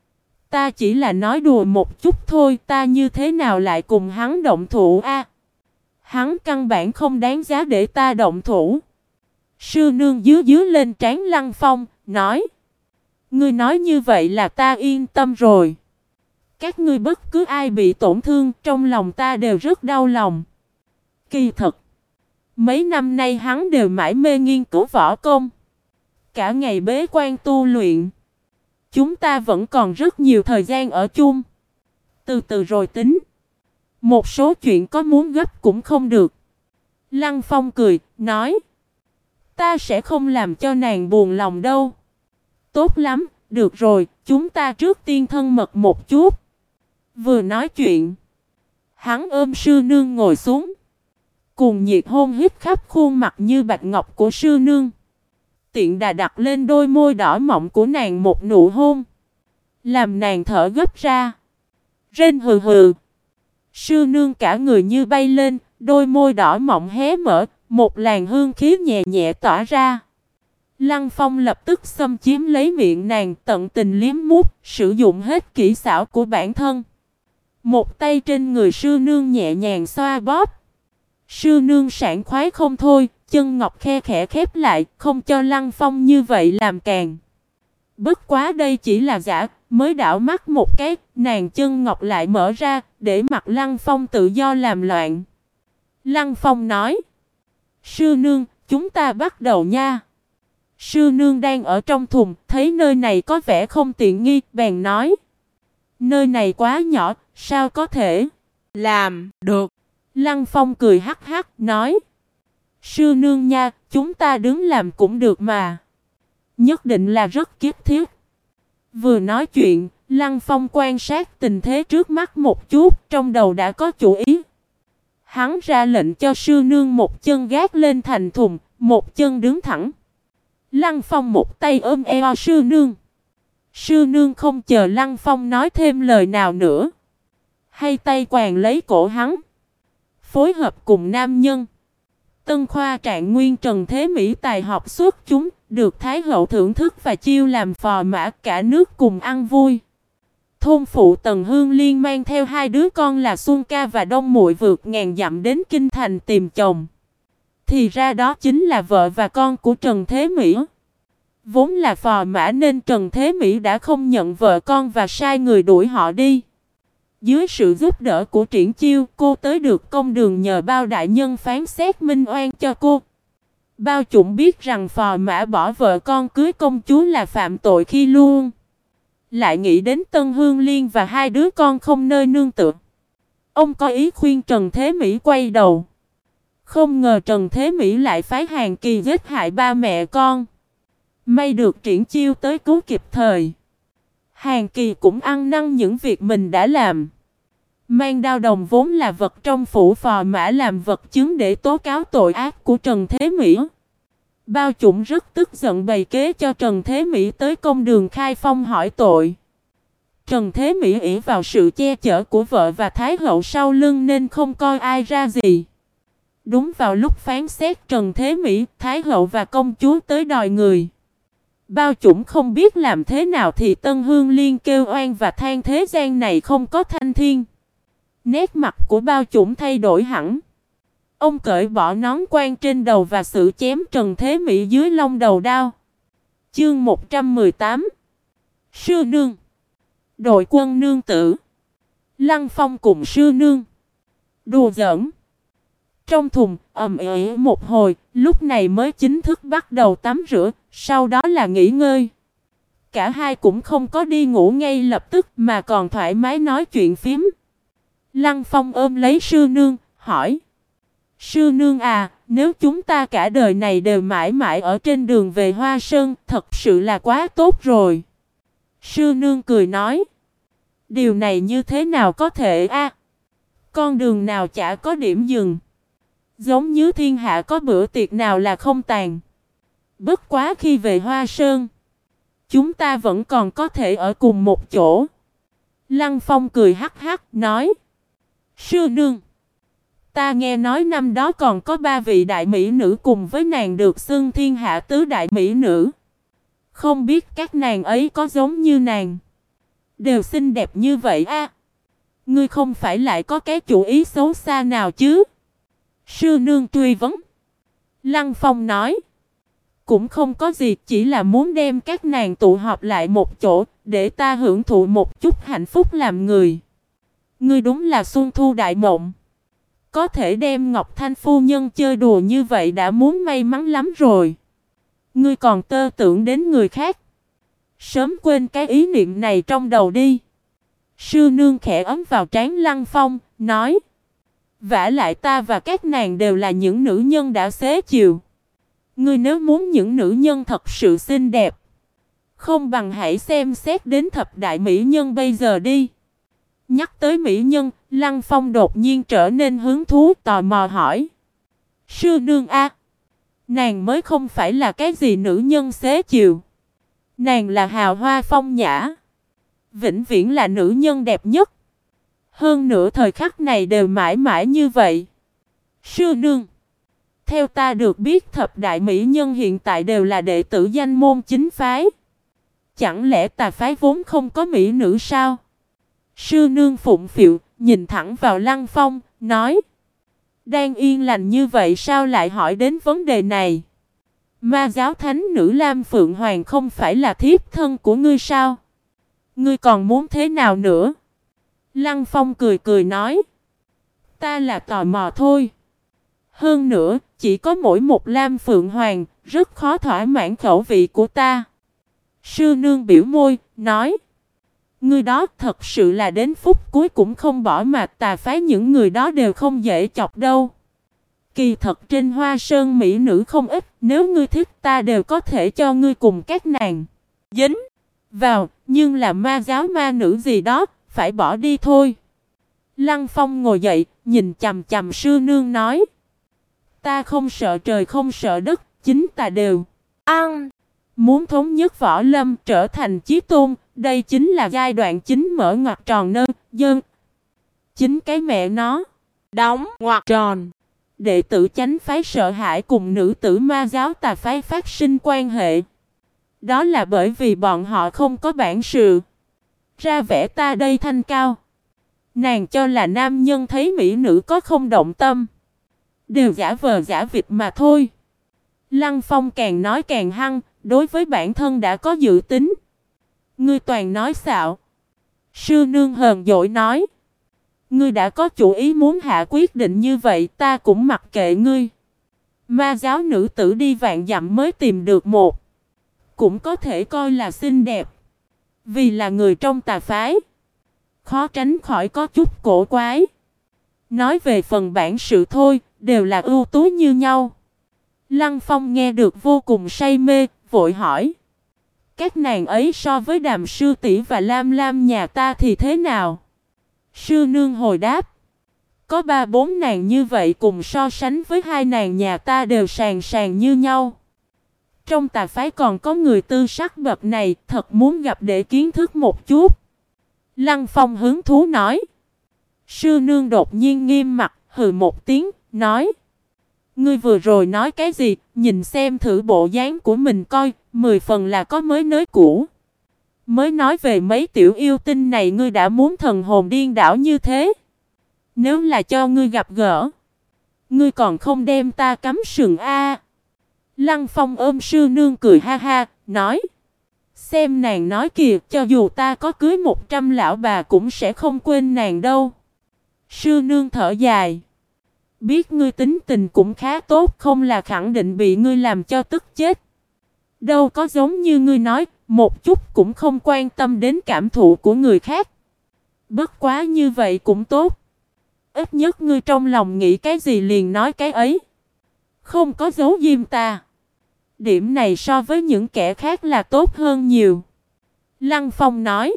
ta chỉ là nói đùa một chút thôi, ta như thế nào lại cùng hắn động thủ a? Hắn căn bản không đáng giá để ta động thủ. Sư nương dưới dưới lên trán Lăng Phong, nói: ngươi nói như vậy là ta yên tâm rồi. Các ngươi bất cứ ai bị tổn thương, trong lòng ta đều rất đau lòng. Kỳ thật, mấy năm nay hắn đều mải mê nghiên cứu võ công, cả ngày bế quan tu luyện. Chúng ta vẫn còn rất nhiều thời gian ở chung, từ từ rồi tính. Một số chuyện có muốn gấp cũng không được. Lăng Phong cười, nói: ta sẽ không làm cho nàng buồn lòng đâu. Tốt lắm, được rồi, chúng ta trước tiên thân mật một chút. Vừa nói chuyện, hắn ôm sư nương ngồi xuống, cùng nhiệt hôn hít khắp khuôn mặt như bạch ngọc của sư nương. Tiện đà đặt lên đôi môi đỏ mọng của nàng một nụ hôn, làm nàng thở gấp ra, rên hừ hừ. Sư nương cả người như bay lên, đôi môi đỏ mọng hé mở, một làn hương khí nhẹ nhẹ tỏa ra. Lăng Phong lập tức xâm chiếm lấy miệng nàng, tận tình liếm mút, sử dụng hết kỹ xảo của bản thân. Một tay trên người sư nương nhẹ nhàng xoa bóp. Sư nương sảng khoái không thôi, chân ngọc khe khẽ khép lại, không cho Lăng Phong như vậy làm càng. Bất quá đây chỉ là giả, mới đảo mắt một cái, nàng chân ngọc lại mở ra, để mặc Lăng Phong tự do làm loạn. Lăng Phong nói, sư nương, chúng ta bắt đầu nha. Sư nương đang ở trong thùng, thấy nơi này có vẻ không tiện nghi, bèn nói, nơi này quá nhỏ, sao có thể làm được. Lăng Phong cười hắc hắc, nói, sư nương nha, chúng ta đứng làm cũng được mà. Nhất định là rất kiếp thiết. Vừa nói chuyện, Lăng Phong quan sát tình thế trước mắt một chút, trong đầu đã có chủ ý. Hắn ra lệnh cho sư nương một chân gác lên thành thùng, một chân đứng thẳng. Lăng Phong một tay ôm eo sư nương. Sư nương không chờ Lăng Phong nói thêm lời nào nữa, hay tay quàng lấy cổ hắn, phối hợp cùng nam nhân. Tân khoa trạng nguyên Trần Thế Mỹ tài học xuất chúng, được Thái hậu thưởng thức và chiêu làm phò mã, cả nước cùng ăn vui. Thôn phụ Tần Hương Liên mang theo hai đứa con là Xuân Ca và Đông Muội vượt ngàn dặm đến kinh thành tìm chồng. Thì ra đó chính là vợ và con của Trần Thế Mỹ. Vốn là phò mã nên Trần Thế Mỹ đã không nhận vợ con và sai người đuổi họ đi. Dưới sự giúp đỡ của Triển Chiêu, cô tới được công đường nhờ Bao đại nhân phán xét minh oan cho cô. Bao Chủng biết rằng phò mã bỏ vợ con cưới công chúa là phạm tội khi luôn. Lại nghĩ đến Tân Hương Liên và hai đứa con không nơi nương tựa. Ông có ý khuyên Trần Thế Mỹ quay đầu. Không ngờ Trần Thế Mỹ lại phái Hàn Kỳ giết hại ba mẹ con. May được Triển Chiêu tới cứu kịp thời. Hàn Kỳ cũng ăn năn những việc mình đã làm. Mang đao đồng vốn là vật trong phủ phò mã làm vật chứng để tố cáo tội ác của Trần Thế Mỹ. Bao Chủng rất tức giận bày kế cho Trần Thế Mỹ tới công đường khai phong hỏi tội. Trần Thế Mỹ ỷ vào sự che chở của vợ và Thái hậu sau lưng nên không coi ai ra gì. Đúng vào lúc phán xét Trần Thế Mỹ, Thái hậu và công chúa tới đòi người. Bao Chủng không biết làm thế nào thì Tân Hương Liên kêu oan và than thế gian này không có thanh thiên. Nét mặt của Bao Chủng thay đổi hẳn. Ông cởi bỏ nón quan trên đầu và xử chém Trần Thế Mỹ dưới lông đầu đao. Chương 118. Sư nương. Đội quân nương tử. Lăng Phong cùng sư nương đùa giỡn trong thùng ầm ĩ một hồi, lúc này mới chính thức bắt đầu tắm rửa, sau đó là nghỉ ngơi. Cả hai cũng không có đi ngủ ngay lập tức mà còn thoải mái nói chuyện phiếm. Lăng Phong ôm lấy sư nương, hỏi, sư nương à, nếu chúng ta cả đời này đều mãi mãi ở trên đường về Hoa Sơn, thật sự là quá tốt rồi. Sư nương cười nói, điều này như thế nào có thể a? Con đường nào chả có điểm dừng. Giống như thiên hạ có bữa tiệc nào là không tàn. Bất quá khi về Hoa Sơn, chúng ta vẫn còn có thể ở cùng một chỗ. Lăng Phong cười hắc hắc nói, sư nương, ta nghe nói năm đó còn có 3 vị đại mỹ nữ cùng với nàng được xưng thiên hạ tứ đại mỹ nữ. Không biết các nàng ấy có giống như nàng, đều xinh đẹp như vậy a? Ngươi không phải lại có cái chủ ý xấu xa nào chứ? Sư nương truy vấn. Lăng Phong nói, cũng không có gì, chỉ là muốn đem các nàng tụ họp lại một chỗ, để ta hưởng thụ một chút hạnh phúc làm người. Ngươi đúng là xuân thu đại mộng. Có thể đem Ngọc Thanh phu nhân chơi đùa như vậy đã muốn may mắn lắm rồi. Ngươi còn tơ tưởng đến người khác. Sớm quên cái ý niệm này trong đầu đi. Sư nương khẽ ấm vào trán Lăng Phong, nói, vả lại ta và các nàng đều là những nữ nhân đã xế chiều. Ngươi nếu muốn những nữ nhân thật sự xinh đẹp, không bằng hãy xem xét đến thập đại mỹ nhân bây giờ đi. Nhắc tới mỹ nhân, Lăng Phong đột nhiên trở nên hứng thú, tò mò hỏi, sư nương a, nàng mới không phải là cái gì nữ nhân xế chiều. Nàng là hào hoa phong nhã, vĩnh viễn là nữ nhân đẹp nhất. Hơn nữa thời khắc này đều mãi mãi như vậy. Sư nương, theo ta được biết thập đại mỹ nhân hiện tại đều là đệ tử danh môn chính phái. Chẳng lẽ tà phái vốn không có mỹ nữ sao? Sư nương phụng phịu, nhìn thẳng vào Lăng Phong, nói, đang yên lành như vậy sao lại hỏi đến vấn đề này? Ma giáo thánh nữ Lam Phượng Hoàng không phải là thiếp thân của ngươi sao? Ngươi còn muốn thế nào nữa? Lăng Phong cười cười nói. Ta là tò mò thôi. Hơn nữa, chỉ có mỗi một Lam Phượng Hoàng, rất khó thỏa mãn khẩu vị của ta. Sư nương biểu môi, nói. Ngươi đó thật sự là đến phút cuối cũng không bỏ mà tà phái, những người đó đều không dễ chọc đâu. Kỳ thật trên Hoa Sơn mỹ nữ không ít, nếu ngươi thích ta đều có thể cho ngươi cùng các nàng dính vào, nhưng là ma giáo ma nữ gì đó, phải bỏ đi thôi. Lăng Phong ngồi dậy, nhìn chằm chằm sư nương nói. Ta không sợ trời không sợ đất, chính ta đều ăn. Muốn thống nhất võ lâm trở thành chí tôn, đây chính là giai đoạn chính mở ngoặc tròn nơ, dơn. Chính cái mẹ nó, đóng ngoặc tròn. Đệ tử chánh phái sợ hãi cùng nữ tử ma giáo tà phái phát sinh quan hệ. Đó là bởi vì bọn họ không có bản sự. Ra vẻ ta đây thanh cao. Nàng cho là nam nhân thấy mỹ nữ có không động tâm. Đều giả vờ giả vịt mà thôi. Lăng Phong càng nói càng hăng, đối với bản thân đã có dự tính. Ngươi toàn nói xạo. Sư nương hờn dỗi nói. Ngươi đã có chủ ý muốn hạ quyết định như vậy, ta cũng mặc kệ ngươi. Ma giáo nữ tử đi vạn dặm mới tìm được một, cũng có thể coi là xinh đẹp. Vì là người trong tà phái, khó tránh khỏi có chút cổ quái. Nói về phần bản sự thôi, đều là ưu tú như nhau. Lăng Phong nghe được vô cùng say mê, vội hỏi. Các nàng ấy so với Đàm sư tỷ và Lam Lam nhà ta thì thế nào? Sư nương hồi đáp. Có 3-4 nàng như vậy cùng so sánh với 2 nàng nhà ta đều sàn sàn như nhau. Trong tà phái còn có người tư sắc bậc này, thật muốn gặp để kiến thức một chút. Lăng Phong hứng thú nói. Sư nương đột nhiên nghiêm mặt, hừ một tiếng, nói. Ngươi vừa rồi nói cái gì, nhìn xem thử bộ dáng của mình coi, 10 phần là có mới nới cũ. Mới nói về mấy tiểu yêu tinh này ngươi đã muốn thần hồn điên đảo như thế. Nếu là cho ngươi gặp gỡ, ngươi còn không đem ta cắm sừng a. Lăng Phong ôm sư nương cười ha ha, nói. Xem nàng nói kìa, cho dù ta có cưới 100 lão bà cũng sẽ không quên nàng đâu. Sư nương thở dài. Biết ngươi tính tình cũng khá tốt, không là khẳng định bị ngươi làm cho tức chết. Đâu có giống như ngươi nói, một chút cũng không quan tâm đến cảm thụ của người khác. Bất quá như vậy cũng tốt. Ít nhất ngươi trong lòng nghĩ cái gì liền nói cái ấy. Không có giấu diêm ta. Điểm này so với những kẻ khác là tốt hơn nhiều. Lăng Phong nói.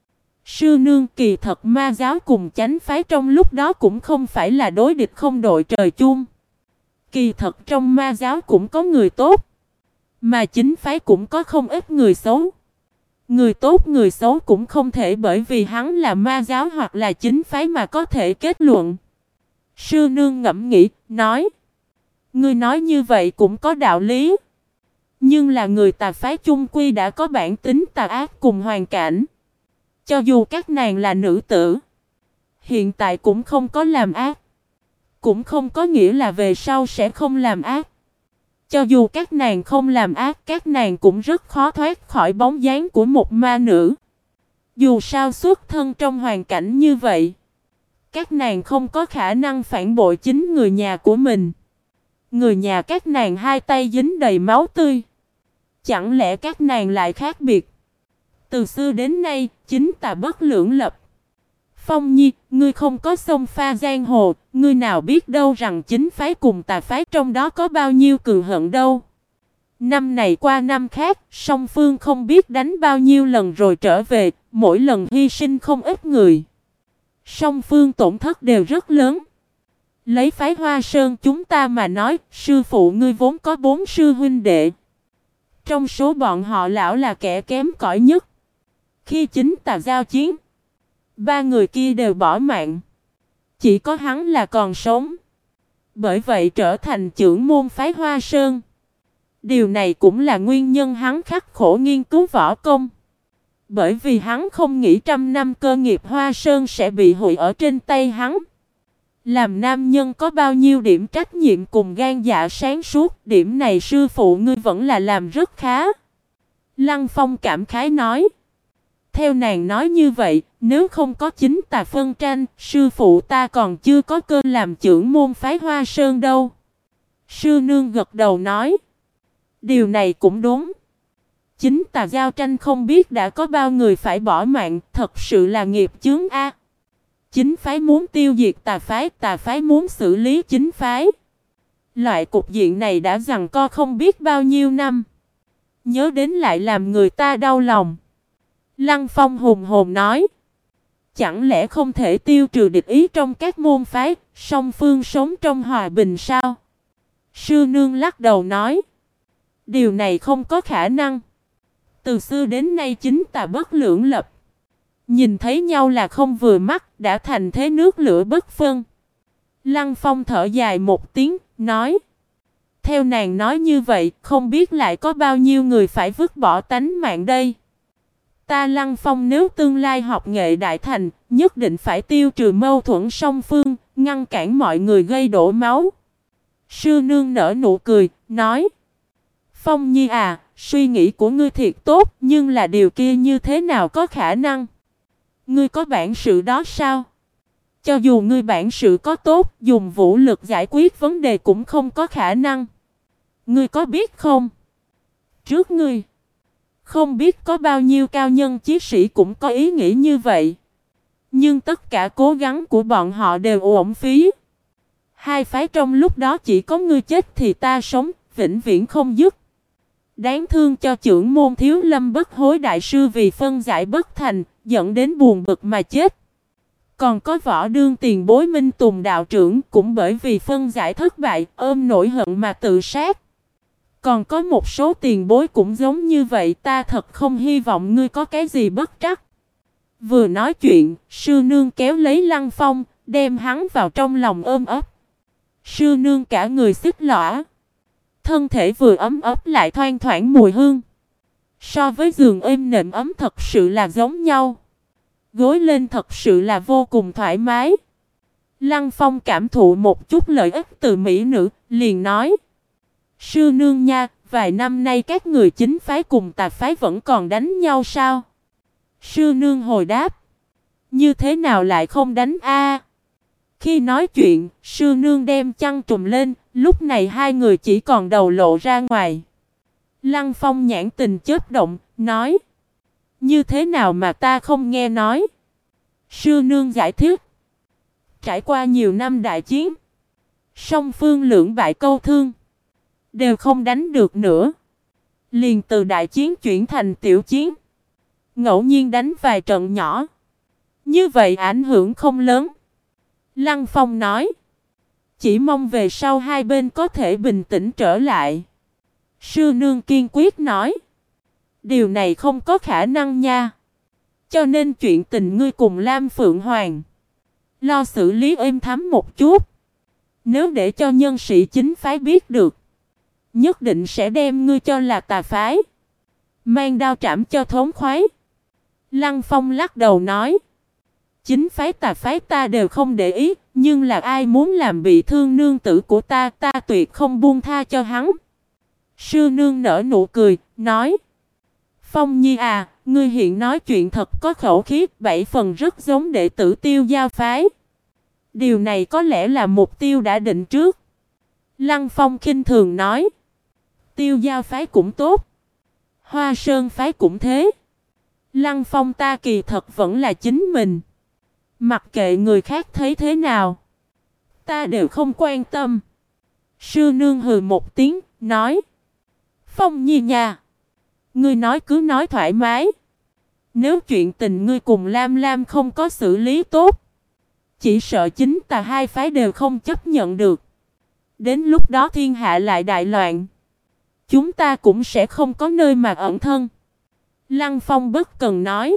Sư nương, kỳ thật ma giáo cùng chánh phái trong lúc đó cũng không phải là đối địch không đội trời chung. Kỳ thật trong ma giáo cũng có người tốt. Mà chính phái cũng có không ít người xấu. Người tốt người xấu cũng không thể bởi vì hắn là ma giáo hoặc là chính phái mà có thể kết luận. Sư nương ngẫm nghĩ, nói. Ngươi nói như vậy cũng có đạo lý. Nhưng là người tà phái chung quy đã có bản tính tà ác cùng hoàn cảnh. Cho dù các nàng là nữ tử, hiện tại cũng không có làm ác. Cũng không có nghĩa là về sau sẽ không làm ác. Cho dù các nàng không làm ác, các nàng cũng rất khó thoát khỏi bóng dáng của một ma nữ. Dù sao xuất thân trong hoàn cảnh như vậy, các nàng không có khả năng phản bội chính người nhà của mình. Người nhà các nàng hai tay dính đầy máu tươi. Chẳng lẽ các nàng lại khác biệt? Từ xưa đến nay, chính tà bất lưỡng lập. Phong Nhi, ngươi không có xông pha giang hồ, ngươi nào biết đâu rằng chính phái cùng tà phái trong đó có bao nhiêu cừu hận đâu. Năm này qua năm khác, song phương không biết đánh bao nhiêu lần rồi trở về, mỗi lần hy sinh không ít người. Song phương tổn thất đều rất lớn. Lấy phái Hoa Sơn chúng ta mà nói, sư phụ ngươi vốn có 4 sư huynh đệ. Trong số bọn họ lão là kẻ kém cỏi nhất. Khi chính tà giao chiến, 3 người kia đều bỏ mạng. Chỉ có hắn là còn sống. Bởi vậy trở thành trưởng môn phái Hoa Sơn. Điều này cũng là nguyên nhân hắn khắc khổ nghiên cứu võ công. Bởi vì hắn không nghĩ 100 năm cơ nghiệp Hoa Sơn sẽ bị hủy ở trên tay hắn. Làm nam nhân có bao nhiêu điểm trách nhiệm cùng gan dạ sáng suốt, điểm này sư phụ ngươi vẫn là làm rất khá. Lăng Phong cảm khái nói. Theo nàng nói như vậy, nếu không có chính tà phân tranh, sư phụ ta còn chưa có cơ làm trưởng môn phái Hoa Sơn đâu. Sư nương gật đầu nói. Điều này cũng đúng. Chính tà giao tranh không biết đã có bao người phải bỏ mạng, thật sự là nghiệp chướng a. Chính phái muốn tiêu diệt tà phái muốn xử lý chính phái. Loại cục diện này đã giằng co không biết bao nhiêu năm. Nhớ đến lại làm người ta đau lòng. Lăng Phong hùng hồn nói. Chẳng lẽ không thể tiêu trừ địch ý trong các môn phái, song phương sống trong hòa bình sao? Sư nương lắc đầu nói. Điều này không có khả năng. Từ xưa đến nay chính tà bất lưỡng lập. Nhìn thấy nhau là không vừa mắt, đã thành thế nước lửa bất phân. Lăng Phong thở dài một tiếng, nói. Theo nàng nói như vậy, không biết lại có bao nhiêu người phải vứt bỏ tánh mạng đây. Ta Lăng Phong nếu tương lai học nghệ đại thành, nhất định phải tiêu trừ mâu thuẫn song phương, ngăn cản mọi người gây đổ máu. Sư nương nở nụ cười, nói. Phong Nhi à, suy nghĩ của ngươi thiệt tốt, nhưng là điều kia như thế nào có khả năng? Ngươi có bản sự đó sao? Cho dù ngươi bản sự có tốt, dùng vũ lực giải quyết vấn đề cũng không có khả năng. Ngươi có biết không? Trước ngươi, không biết có bao nhiêu cao nhân chí sĩ cũng có ý nghĩ như vậy. Nhưng tất cả cố gắng của bọn họ đều uổng phí. Hai phái trong lúc đó chỉ có ngươi chết thì ta sống, vĩnh viễn không dứt. Đáng thương cho trưởng môn Thiếu Lâm Bất Hối đại sư vì phân giải bất thành, dẫn đến buồn bực mà chết. Còn có Võ Đương tiền bối Minh Tùng đạo trưởng cũng bởi vì phân giải thất bại, ôm nỗi hận mà tự sát. Còn có một số tiền bối cũng giống như vậy, ta thật không hy vọng ngươi có cái gì bất trắc. Vừa nói chuyện, sư nương kéo lấy Lăng Phong, đem hắn vào trong lòng ôm ấp. Sư nương cả người xích lõa. Thân thể vừa ấm ấp lại thoang thoảng mùi hương. So với giường êm nệm ấm thật sự là giống nhau. Gối lên thật sự là vô cùng thoải mái. Lăng Phong cảm thụ một chút lợi ích từ mỹ nữ, liền nói. Sư nương nha, vài năm nay các người chính phái cùng tà phái vẫn còn đánh nhau sao? Sư nương hồi đáp. Như thế nào lại không đánh a? Khi nói chuyện, sư nương đem chăn trùm lên, lúc này hai người chỉ còn đầu lộ ra ngoài. Lăng Phong nhãn tình chớp động, nói. Như thế nào mà ta không nghe nói? Sư nương giải thích. Trải qua nhiều năm đại chiến, song phương lưỡng bại câu thương, đều không đánh được nữa. Liền từ đại chiến chuyển thành tiểu chiến. Ngẫu nhiên đánh vài trận nhỏ. Như vậy ảnh hưởng không lớn. Lăng Phong nói. Chỉ mong về sau hai bên có thể bình tĩnh trở lại. Sư nương kiên quyết nói. Điều này không có khả năng nha. Cho nên chuyện tình ngươi cùng Lam Phượng Hoàng, lo xử lý êm thấm một chút. Nếu để cho nhân sĩ chính phái biết được, nhất định sẽ đem ngươi cho là tà phái, mang đao trảm cho thống khoái. Lăng Phong lắc đầu nói. Chính phái tà phái ta đều không để ý, nhưng là ai muốn làm bị thương nương tử của ta, ta tuyệt không buông tha cho hắn. Sư nương nở nụ cười, nói. Phong Nhi à, ngươi hiện nói chuyện thật có khẩu khí, 7 phần rất giống đệ tử Tiêu Giao phái. Điều này có lẽ là mục tiêu đã định trước. Lăng Phong khinh thường nói. Tiêu Giao phái cũng tốt, Hoa Sơn phái cũng thế. Lăng Phong ta kỳ thật vẫn là chính mình. Mặc kệ người khác thấy thế nào, ta đều không quan tâm. Sư nương hừ một tiếng, nói. Phong Nhi nha, ngươi nói cứ nói thoải mái. Nếu chuyện tình ngươi cùng Lam Lam không có xử lý tốt, chỉ sợ chính tà hai phái đều không chấp nhận được. Đến lúc đó thiên hạ lại đại loạn, chúng ta cũng sẽ không có nơi mà ẩn thân. Lăng Phong bất cần nói.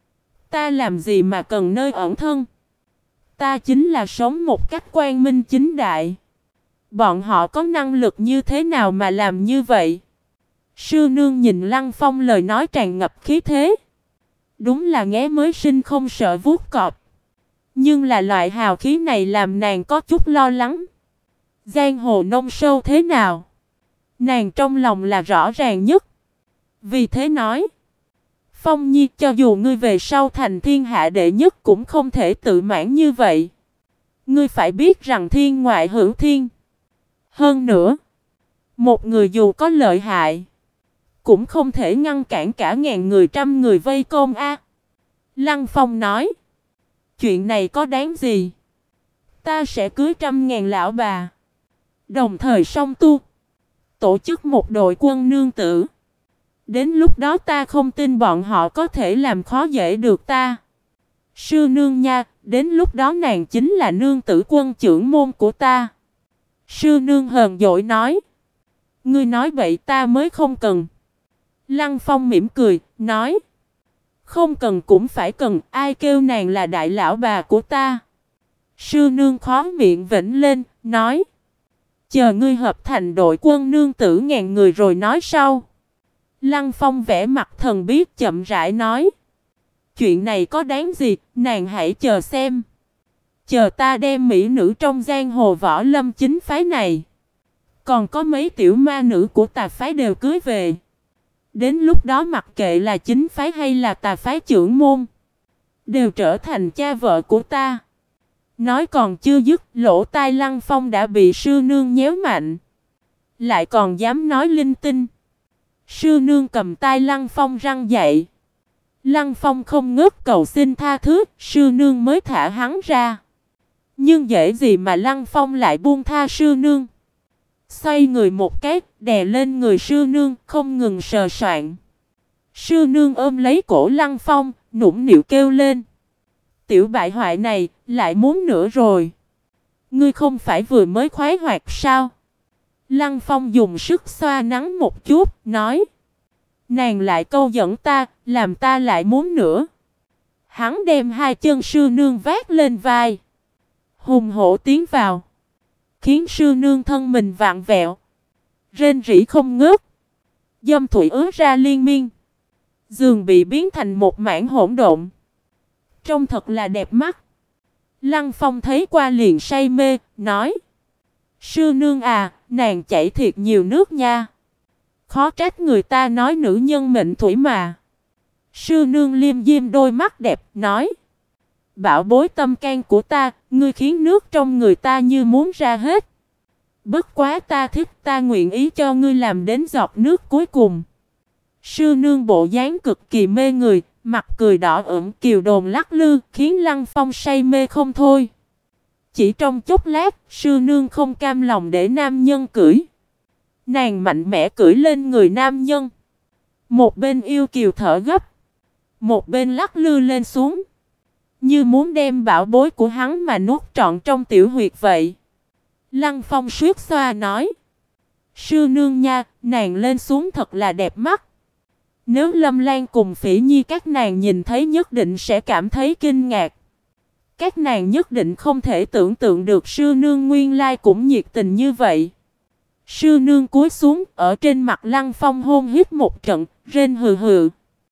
Ta làm gì mà cần nơi ẩn thân? Ta chính là sống một cách quang minh chính đại. Bọn họ có năng lực như thế nào mà làm như vậy? Sư nương nhìn Lăng Phong lời nói tràn ngập khí thế. Đúng là nghé mới sinh không sợ vuốt cọp. Nhưng là loại hào khí này làm nàng có chút lo lắng. Giang hồ nông sâu thế nào? Nàng trong lòng là rõ ràng nhất. Vì thế nói. Phong Nhi, cho dù ngươi về sau thành thiên hạ đệ nhất cũng không thể tự mãn như vậy. Ngươi phải biết rằng thiên ngoại hữu thiên. Hơn nữa, một người dù có lợi hại, cũng không thể ngăn cản cả ngàn người trăm người vây công a. Lăng Phong nói. Chuyện này có đáng gì? Ta sẽ cưới 100.000 lão bà. Đồng thời song tu. Tổ chức một đội quân nương tử. Đến lúc đó ta không tin bọn họ có thể làm khó dễ được ta. Sư nương nha, đến lúc đó nàng chính là nương tử quân trưởng môn của ta. Sư nương hờn dỗi nói. Ngươi nói vậy ta mới không cần. Lăng Phong mỉm cười, nói. Không cần cũng phải cần, ai kêu nàng là đại lão bà của ta. Sư nương khó miệng vểnh lên, nói. Chờ ngươi hợp thành đội quân nương tử ngàn người rồi nói sau. Lăng Phong vẽ mặt thần bí chậm rãi nói. Chuyện này có đáng gì, nàng hãy chờ xem. Chờ ta đem mỹ nữ trong giang hồ võ lâm chính phái này. Còn có mấy tiểu ma nữ của tà phái đều cưới về. Đến lúc đó mặc kệ là chính phái hay là tà phái trưởng môn, đều trở thành cha vợ của ta. Nói còn chưa dứt, lỗ tai Lăng Phong đã bị sư nương nhéo mạnh. Lại còn dám nói linh tinh. Sư nương cầm tai Lăng Phong răng dậy. Lăng Phong không ngớt cầu xin tha thứ, sư nương mới thả hắn ra. Nhưng dễ gì mà Lăng Phong lại buông tha sư nương. Xoay người một cái, đè lên người sư nương, không ngừng sờ soạng. Sư nương ôm lấy cổ Lăng Phong, nũng nịu kêu lên. Tiểu bại hoại này, lại muốn nữa rồi. Ngươi không phải vừa mới khoái hoạt sao? Lăng Phong dùng sức xoa nắng một chút, nói. Nàng lại câu dẫn ta, làm ta lại muốn nữa. Hắn đem hai chân sư nương vác lên vai. Hùng hổ tiến vào. Khiến sư nương thân mình vặn vẹo. Rên rỉ không ngớt. Dâm thủy ứa ra liên miên. Giường bị biến thành một mảng hỗn độn. Trông thật là đẹp mắt. Lăng Phong thấy qua liền say mê, nói. Sư nương à, nàng chảy thiệt nhiều nước nha. Khó trách người ta nói nữ nhân mệnh thủy mà. Sư nương liêm diêm đôi mắt đẹp, nói. Bảo bối tâm can của ta, ngươi khiến nước trong người ta như muốn ra hết. Bất quá ta thích, ta nguyện ý cho ngươi làm đến giọt nước cuối cùng. Sư nương bộ dáng cực kỳ mê người, mặt cười đỏ ửng kiều đồn lắc lư, khiến Lăng Phong say mê không thôi. Chỉ trong chốc lát, sư nương không cam lòng để nam nhân cưỡi. Nàng mạnh mẽ cưỡi lên người nam nhân. Một bên yêu kiều thở gấp, một bên lắc lư lên xuống. Như muốn đem bảo bối của hắn mà nuốt trọn trong tiểu huyệt vậy. Lăng Phong suýt xoa nói. Sư nương nha, nàng lên xuống thật là đẹp mắt. Nếu Lâm Lan cùng Phỉ Nhi các nàng nhìn thấy nhất định sẽ cảm thấy kinh ngạc. Các nàng nhất định không thể tưởng tượng được sư nương nguyên lai cũng nhiệt tình như vậy. Sư nương cúi xuống ở trên mặt Lăng Phong hôn hít một trận, rên hừ hừ.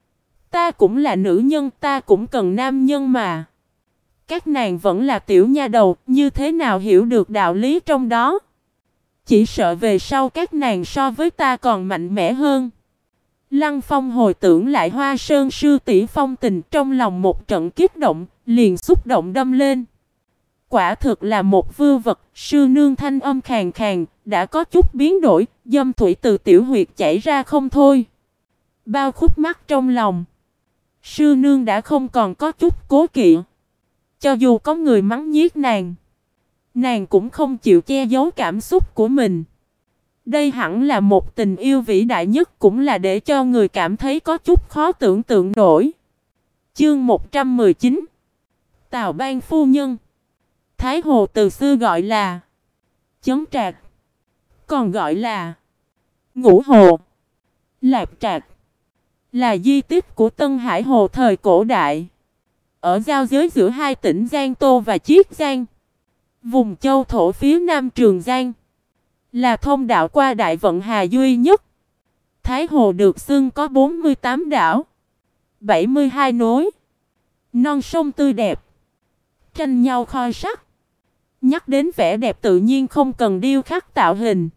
Ta cũng là nữ nhân, ta cũng cần nam nhân mà. Các nàng vẫn là tiểu nha đầu, như thế nào hiểu được đạo lý trong đó. Chỉ sợ về sau các nàng so với ta còn mạnh mẽ hơn. Lăng Phong hồi tưởng lại Hoa Sơn sư tỷ phong tình, trong lòng một trận kích động, liền xúc động đâm lên. Quả thực là một vưu vật, sư nương thanh âm khàn khàn, đã có chút biến đổi, dâm thủy từ tiểu huyệt chảy ra không thôi. Bao khúc mắc trong lòng. Sư nương đã không còn có chút cố kỵ. Cho dù có người mắng nhiếc nàng, nàng cũng không chịu che giấu cảm xúc của mình. Đây hẳn là một tình yêu vĩ đại nhất, cũng là để cho người cảm thấy có chút khó tưởng tượng nổi. Chương 119 Tào Ban phu nhân. Thái Hồ từ xưa gọi là Chấn Trạc, còn gọi là Ngũ Hồ, Lạp Trạc, là di tích của Tân Hải Hồ thời cổ đại, ở giao giới giữa hai tỉnh Giang Tô và Chiết Giang, vùng châu thổ phía nam Trường Giang, là thông đạo qua Đại Vận Hà duy nhất. Thái Hồ được xưng có 48 đảo, 72 núi, non sông tươi đẹp, tranh nhau khoi sắc. Nhắc đến vẻ đẹp tự nhiên không cần điêu khắc tạo hình.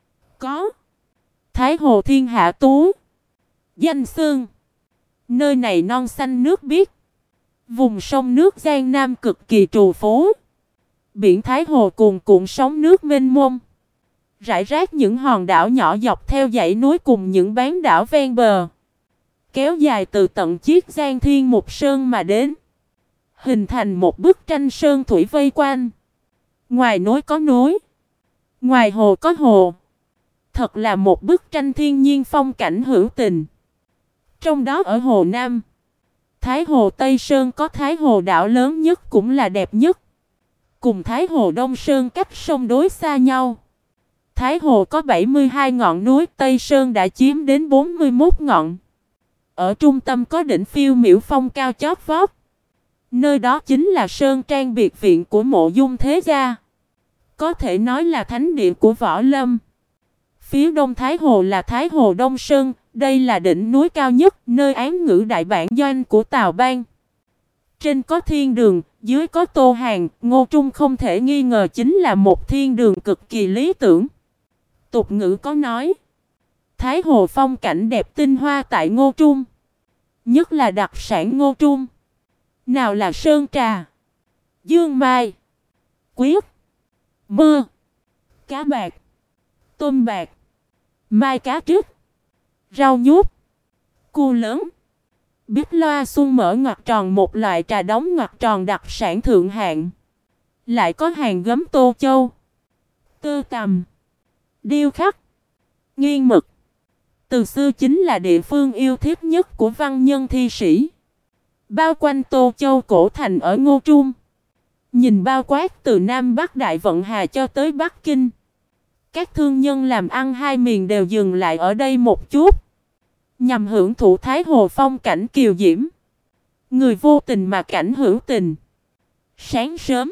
Có Thái Hồ Thiên Hạ Tú, danh xưng nơi này non xanh nước biếc, vùng sông nước Giang Nam cực kỳ trù phú. Biển Thái Hồ cuồn cuộn sóng nước mênh mông, rải rác những hòn đảo nhỏ dọc theo dãy núi cùng những bán đảo ven bờ, kéo dài từ tận chiết Giang Thiên Mục Sơn mà đến, hình thành một bức tranh sơn thủy vây quanh. Ngoài núi có núi, ngoài hồ có hồ. Thật là một bức tranh thiên nhiên phong cảnh hữu tình. Trong đó ở Hồ Nam, Thái Hồ Tây Sơn có Thái Hồ đảo lớn nhất cũng là đẹp nhất. Cùng Thái Hồ Đông Sơn cách sông đối xa nhau. Thái Hồ có 72 ngọn núi, Tây Sơn đã chiếm đến 41 ngọn. Ở trung tâm có đỉnh phiêu miểu phong cao chót vót. Nơi đó chính là Sơn Trang biệt viện của Mộ Dung Thế Gia. Có thể nói là thánh địa của võ lâm. Phía đông Thái Hồ là Thái Hồ Đông Sơn, đây là đỉnh núi cao nhất, nơi án ngữ đại bản doanh của Tào Bang. Trên có thiên đường, dưới có Tô Hàng, Ngô Trung không thể nghi ngờ chính là một thiên đường cực kỳ lý tưởng. Tục ngữ có nói, Thái Hồ phong cảnh đẹp tinh hoa tại Ngô Trung. Nhất là đặc sản Ngô Trung. Nào là sơn trà, dương mai, quyết, mưa, cá bạc, tôm bạc, mai cá trích, rau nhút, cua lớn. Bích loa xuân mở ngoặc tròn, một loại trà đóng ngoặc tròn đặc sản thượng hạng. Lại có hàng gấm tô châu, tơ tằm, điêu khắc, nghiên mực. Từ xưa chính là địa phương yêu thích nhất của văn nhân thi sĩ. Bao quanh Tô Châu cổ thành ở Ngô Trung. Nhìn bao quát từ Nam Bắc Đại Vận Hà cho tới Bắc Kinh. Các thương nhân làm ăn hai miền đều dừng lại ở đây một chút, nhằm hưởng thụ Thái Hồ phong cảnh kiều diễm. Người vô tình mà cảnh hữu tình. Sáng sớm,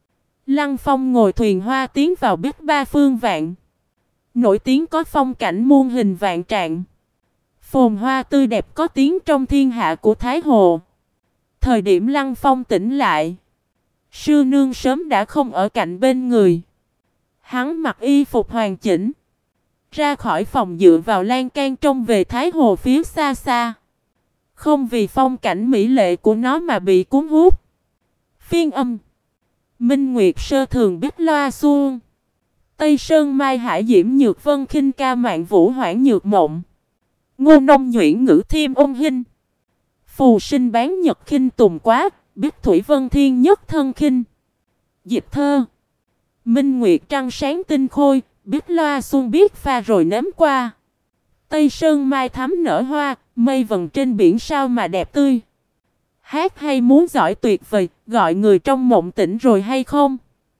Lăng Phong ngồi thuyền hoa tiến vào Bích Ba Phương Vạn. Nổi tiếng có phong cảnh muôn hình vạn trạng. Phồn hoa tươi đẹp có tiếng trong thiên hạ của Thái Hồ. Thời điểm Lăng Phong tỉnh lại, sư nương sớm đã không ở cạnh bên người. Hắn mặc y phục hoàn chỉnh, ra khỏi phòng dựa vào lan can trông về Thái Hồ phía xa xa. Không vì phong cảnh mỹ lệ của nó mà bị cuốn hút. Phiên âm Minh Nguyệt Sơ Thường Bích Loa Xuông, Tây Sơn Mai Hải Diễm Nhược Vân Khinh Ca Mạn Vũ Hoảng Nhược Mộng, Ngô Nông Nhuyễn Ngữ Thiêm Ôn Hinh, Phù Sinh Bán Nhật Khinh Tùng Quá, Bích Thủy Vân Thiên Nhất Thân Khinh. Dịch thơ Minh Nguyệt Trăng Sáng Tinh Khôi, Bích Loa Xuân biết pha rồi nếm qua. Tây Sơn Mai thắm nở hoa, mây vần trên biển sao mà đẹp tươi. Hát hay muốn giỏi tuyệt vời, gọi người trong mộng tỉnh rồi hay không?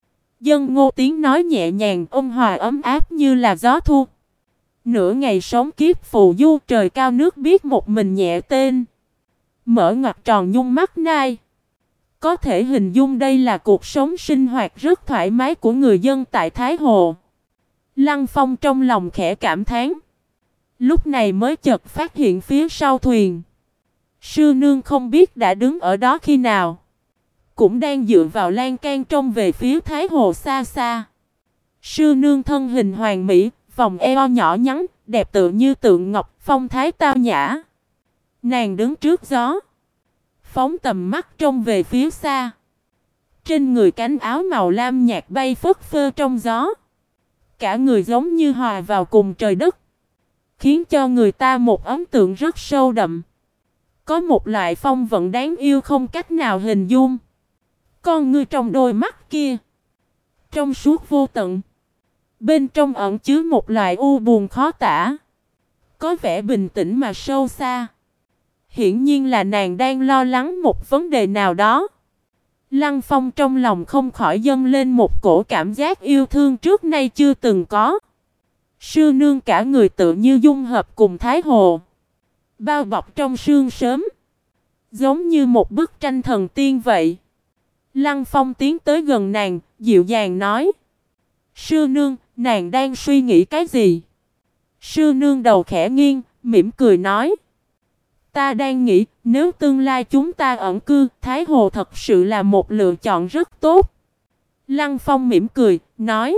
Dân Ngô tiếng nói nhẹ nhàng, ôn hòa ấm áp như là gió thu. Nửa ngày sống kiếp phù du, trời cao nước biết một mình nhẹ tên. Mở ngoặc tròn nhung mắt nai. Có thể hình dung đây là cuộc sống sinh hoạt rất thoải mái của người dân tại Thái Hồ. Lăng Phong trong lòng khẽ cảm thán. Lúc này mới chợt phát hiện phía sau thuyền, sư nương không biết đã đứng ở đó khi nào. Cũng đang dựa vào lan can trông về phía Thái Hồ xa xa. Sư nương thân hình hoàn mỹ, vòng eo nhỏ nhắn, đẹp tựa như tượng ngọc, phong thái tao nhã. Nàng đứng trước gió, phóng tầm mắt trông về phía xa. Trên người cánh áo màu lam nhạt bay phất phơ trong gió. Cả người giống như hòa vào cùng trời đất, khiến cho người ta một ấn tượng rất sâu đậm. Có một loại phong vận đáng yêu không cách nào hình dung. Con ngươi trong đôi mắt kia, trong suốt vô tận, bên trong ẩn chứa một loại u buồn khó tả. Có vẻ bình tĩnh mà sâu xa. Hiển nhiên là nàng đang lo lắng một vấn đề nào đó. Lăng Phong trong lòng không khỏi dâng lên một cổ cảm giác yêu thương trước nay chưa từng có. Sư nương cả người tự như dung hợp cùng Thái Hồ, bao bọc trong sương sớm, giống như một bức tranh thần tiên vậy. Lăng Phong tiến tới gần nàng, dịu dàng nói: sư nương, nàng đang suy nghĩ cái gì? Sư nương đầu khẽ nghiêng, mỉm cười nói: Ta đang nghĩ, nếu tương lai chúng ta ẩn cư, Thái Hồ thật sự là một lựa chọn rất tốt. Lăng Phong mỉm cười, nói.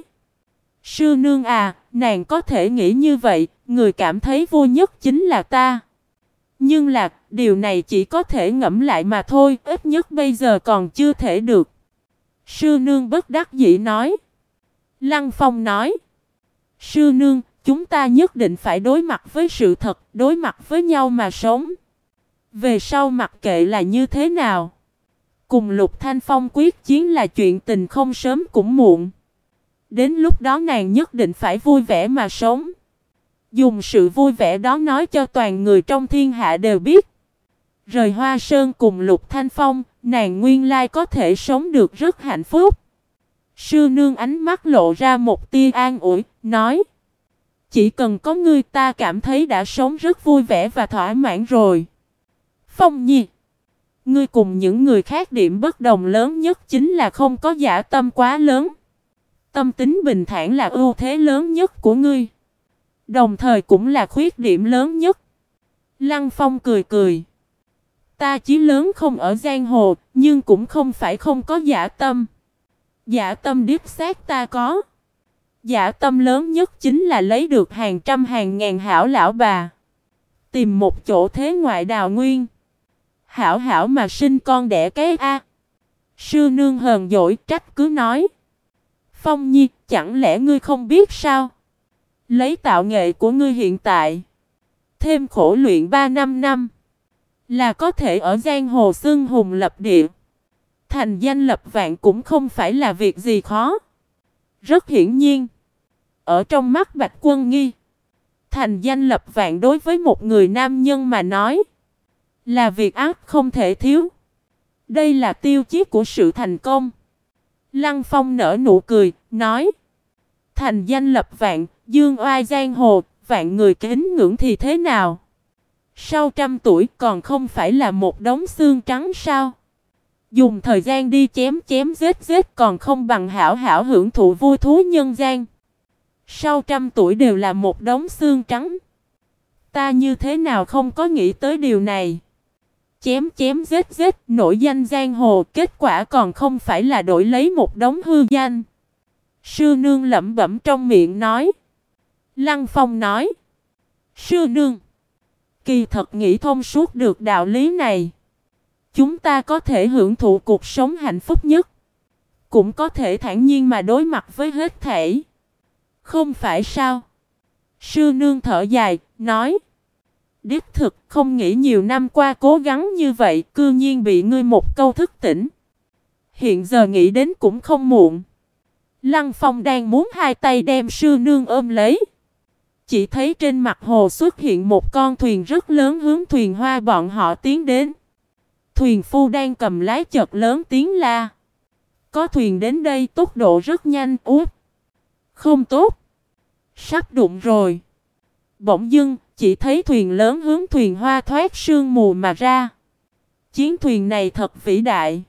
Sư nương à, nàng có thể nghĩ như vậy, người cảm thấy vui nhất chính là ta. Nhưng là, điều này chỉ có thể ngẫm lại mà thôi, ít nhất bây giờ còn chưa thể được. Sư nương bất đắc dĩ nói. Lăng Phong nói. Sư nương, chúng ta nhất định phải đối mặt với sự thật, đối mặt với nhau mà sống. Về sau mặc kệ là như thế nào. Cùng Lục Thanh Phong quyết chiến là chuyện tình không sớm cũng muộn. Đến lúc đó nàng nhất định phải vui vẻ mà sống. Dùng sự vui vẻ đó nói cho toàn người trong thiên hạ đều biết. Rời Hoa Sơn cùng Lục Thanh Phong, nàng nguyên lai có thể sống được rất hạnh phúc. Sư nương ánh mắt lộ ra một tia an ủi, nói. Chỉ cần có ngươi ta cảm thấy đã sống rất vui vẻ và thỏa mãn rồi. Phong Nhi, ngươi cùng những người khác điểm bất đồng lớn nhất chính là không có dã tâm quá lớn. Tâm tính bình thản là ưu thế lớn nhất của ngươi. Đồng thời cũng là khuyết điểm lớn nhất. Lăng Phong cười cười. Ta chí lớn không ở giang hồ, nhưng cũng không phải không có dã tâm. Dã tâm đích xác ta có. Dã tâm lớn nhất chính là lấy được hàng trăm hàng ngàn hảo lão bà. Tìm một chỗ thế ngoại đào nguyên. Hảo hảo mà sinh con đẻ cái a. Sư nương hờn dỗi trách cứ nói. Phong Nhi, chẳng lẽ ngươi không biết sao? Lấy tạo nghệ của ngươi hiện tại. Thêm khổ luyện 3-5 năm. Là có thể ở giang hồ xưng hùng lập địa. Thành danh lập vạn cũng không phải là việc gì khó. Rất hiển nhiên. Ở trong mắt Bạch Quân Nghi. Thành danh lập vạn đối với một người nam nhân mà nói. Là việc ác không thể thiếu. Đây là tiêu chí của sự thành công. Lăng Phong nở nụ cười, nói. Thành danh lập vạn, dương oai giang hồ, vạn người kính ngưỡng thì thế nào? Sau 100 tuổi còn không phải là một đống xương trắng sao? Dùng thời gian đi chém chém giết giết còn không bằng hảo hảo hưởng thụ vui thú nhân gian. Sau 100 tuổi đều là một đống xương trắng. Ta như thế nào không có nghĩ tới điều này? Chém chém giết giết, nổi danh giang hồ, kết quả còn không phải là đổi lấy một đống hư danh. Sư nương lẩm bẩm trong miệng nói. Lăng Phong nói. Sư nương, kỳ thật nghĩ thông suốt được đạo lý này. Chúng ta có thể hưởng thụ cuộc sống hạnh phúc nhất. Cũng có thể thản nhiên mà đối mặt với hết thảy. Không phải sao? Sư nương thở dài, nói. Đích thực không nghĩ nhiều năm qua cố gắng như vậy, cư nhiên bị ngươi một câu thức tỉnh. Hiện giờ nghĩ đến cũng không muộn. Lăng Phong đang muốn hai tay đem sư nương ôm lấy. Chỉ thấy trên mặt hồ xuất hiện một con thuyền rất lớn hướng thuyền hoa bọn họ tiến đến. Thuyền phu đang cầm lái chợt lớn tiếng la. Có thuyền đến đây tốc độ rất nhanh. Út, không tốt. Sắp đụng rồi. Bỗng dưng, chỉ thấy thuyền lớn hướng thuyền hoa thoát sương mù mà ra. Chiến thuyền này thật vĩ đại.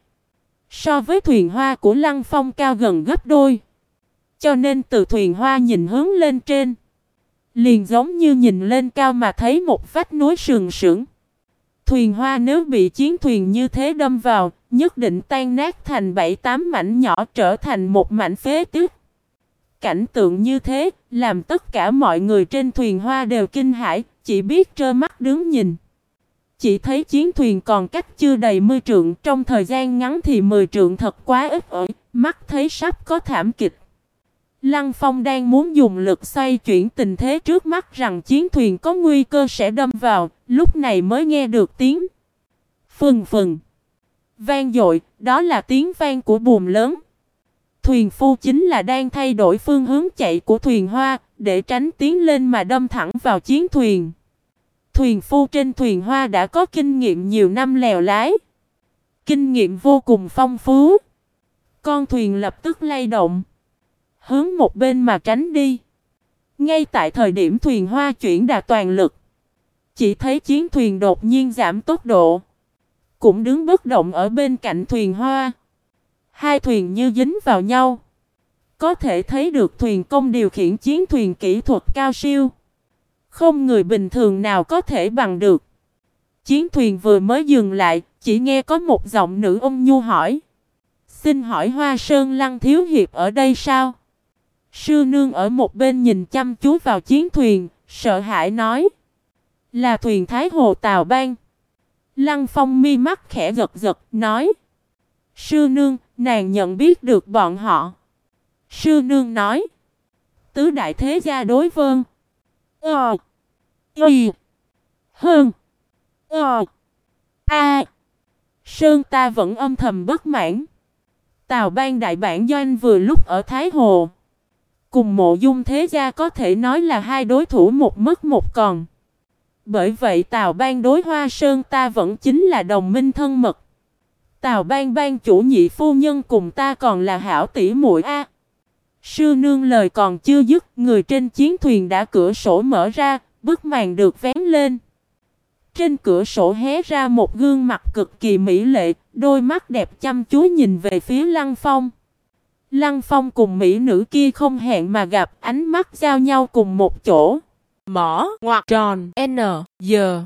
So với thuyền hoa của Lăng Phong cao gần gấp đôi. Cho nên từ thuyền hoa nhìn hướng lên trên. Liền giống như nhìn lên cao mà thấy một vách núi sừng sững. Thuyền hoa nếu bị chiến thuyền như thế đâm vào, nhất định tan nát thành 7-8 mảnh nhỏ trở thành một mảnh phế tích. Cảnh tượng như thế, làm tất cả mọi người trên thuyền hoa đều kinh hãi, chỉ biết trơ mắt đứng nhìn. Chỉ thấy chiến thuyền còn cách chưa đầy 10 trượng, trong thời gian ngắn thì 10 trượng thật quá ít ỏi, mắt thấy sắp có thảm kịch. Lăng Phong đang muốn dùng lực xoay chuyển tình thế trước mắt rằng chiến thuyền có nguy cơ sẽ đâm vào, lúc này mới nghe được tiếng phừng phừng vang dội, đó là tiếng vang của buồm lớn. Thuyền phu chính là đang thay đổi phương hướng chạy của thuyền hoa, để tránh tiến lên mà đâm thẳng vào chiến thuyền. Thuyền phu trên thuyền hoa đã có kinh nghiệm nhiều năm lèo lái. Kinh nghiệm vô cùng phong phú. Con thuyền lập tức lay động. Hướng một bên mà tránh đi. Ngay tại thời điểm thuyền hoa chuyển đà toàn lực. Chỉ thấy chiến thuyền đột nhiên giảm tốc độ. Cũng đứng bất động ở bên cạnh thuyền hoa. Hai thuyền như dính vào nhau. Có thể thấy được thuyền công điều khiển chiến thuyền kỹ thuật cao siêu. Không người bình thường nào có thể bằng được. Chiến thuyền vừa mới dừng lại, chỉ nghe có một giọng nữ ôn nhu hỏi. Xin hỏi Hoa Sơn Lăng thiếu hiệp ở đây sao? Sư nương ở một bên nhìn chăm chú vào chiến thuyền, sợ hãi nói. Là thuyền Thái Hồ Tào Bang. Lăng Phong mi mắt khẽ giật giật, nói. Sư nương, nàng nhận biết được bọn họ. Sư nương nói. Tứ đại thế gia đối vân. Y. Hơn. Sơn ta vẫn âm thầm bất mãn. Tào Bang đại bản doanh vừa lúc ở Thái Hồ. Cùng Mộ Dung thế gia có thể nói là hai đối thủ một mất một còn. Bởi vậy Tào Bang đối Hoa Sơn ta vẫn chính là đồng minh thân mật. Tào Bang ban chủ nhị phu nhân cùng ta còn là hảo tỷ muội a. Sư nương lời còn chưa dứt, người trên chiến thuyền đã cửa sổ mở ra, bức màn được vén lên. Trên cửa sổ hé ra một gương mặt cực kỳ mỹ lệ, đôi mắt đẹp chăm chú nhìn về phía Lăng Phong. Lăng Phong cùng mỹ nữ kia không hẹn mà gặp, ánh mắt giao nhau cùng một chỗ. Mỏ ngoặc tròn N giờ.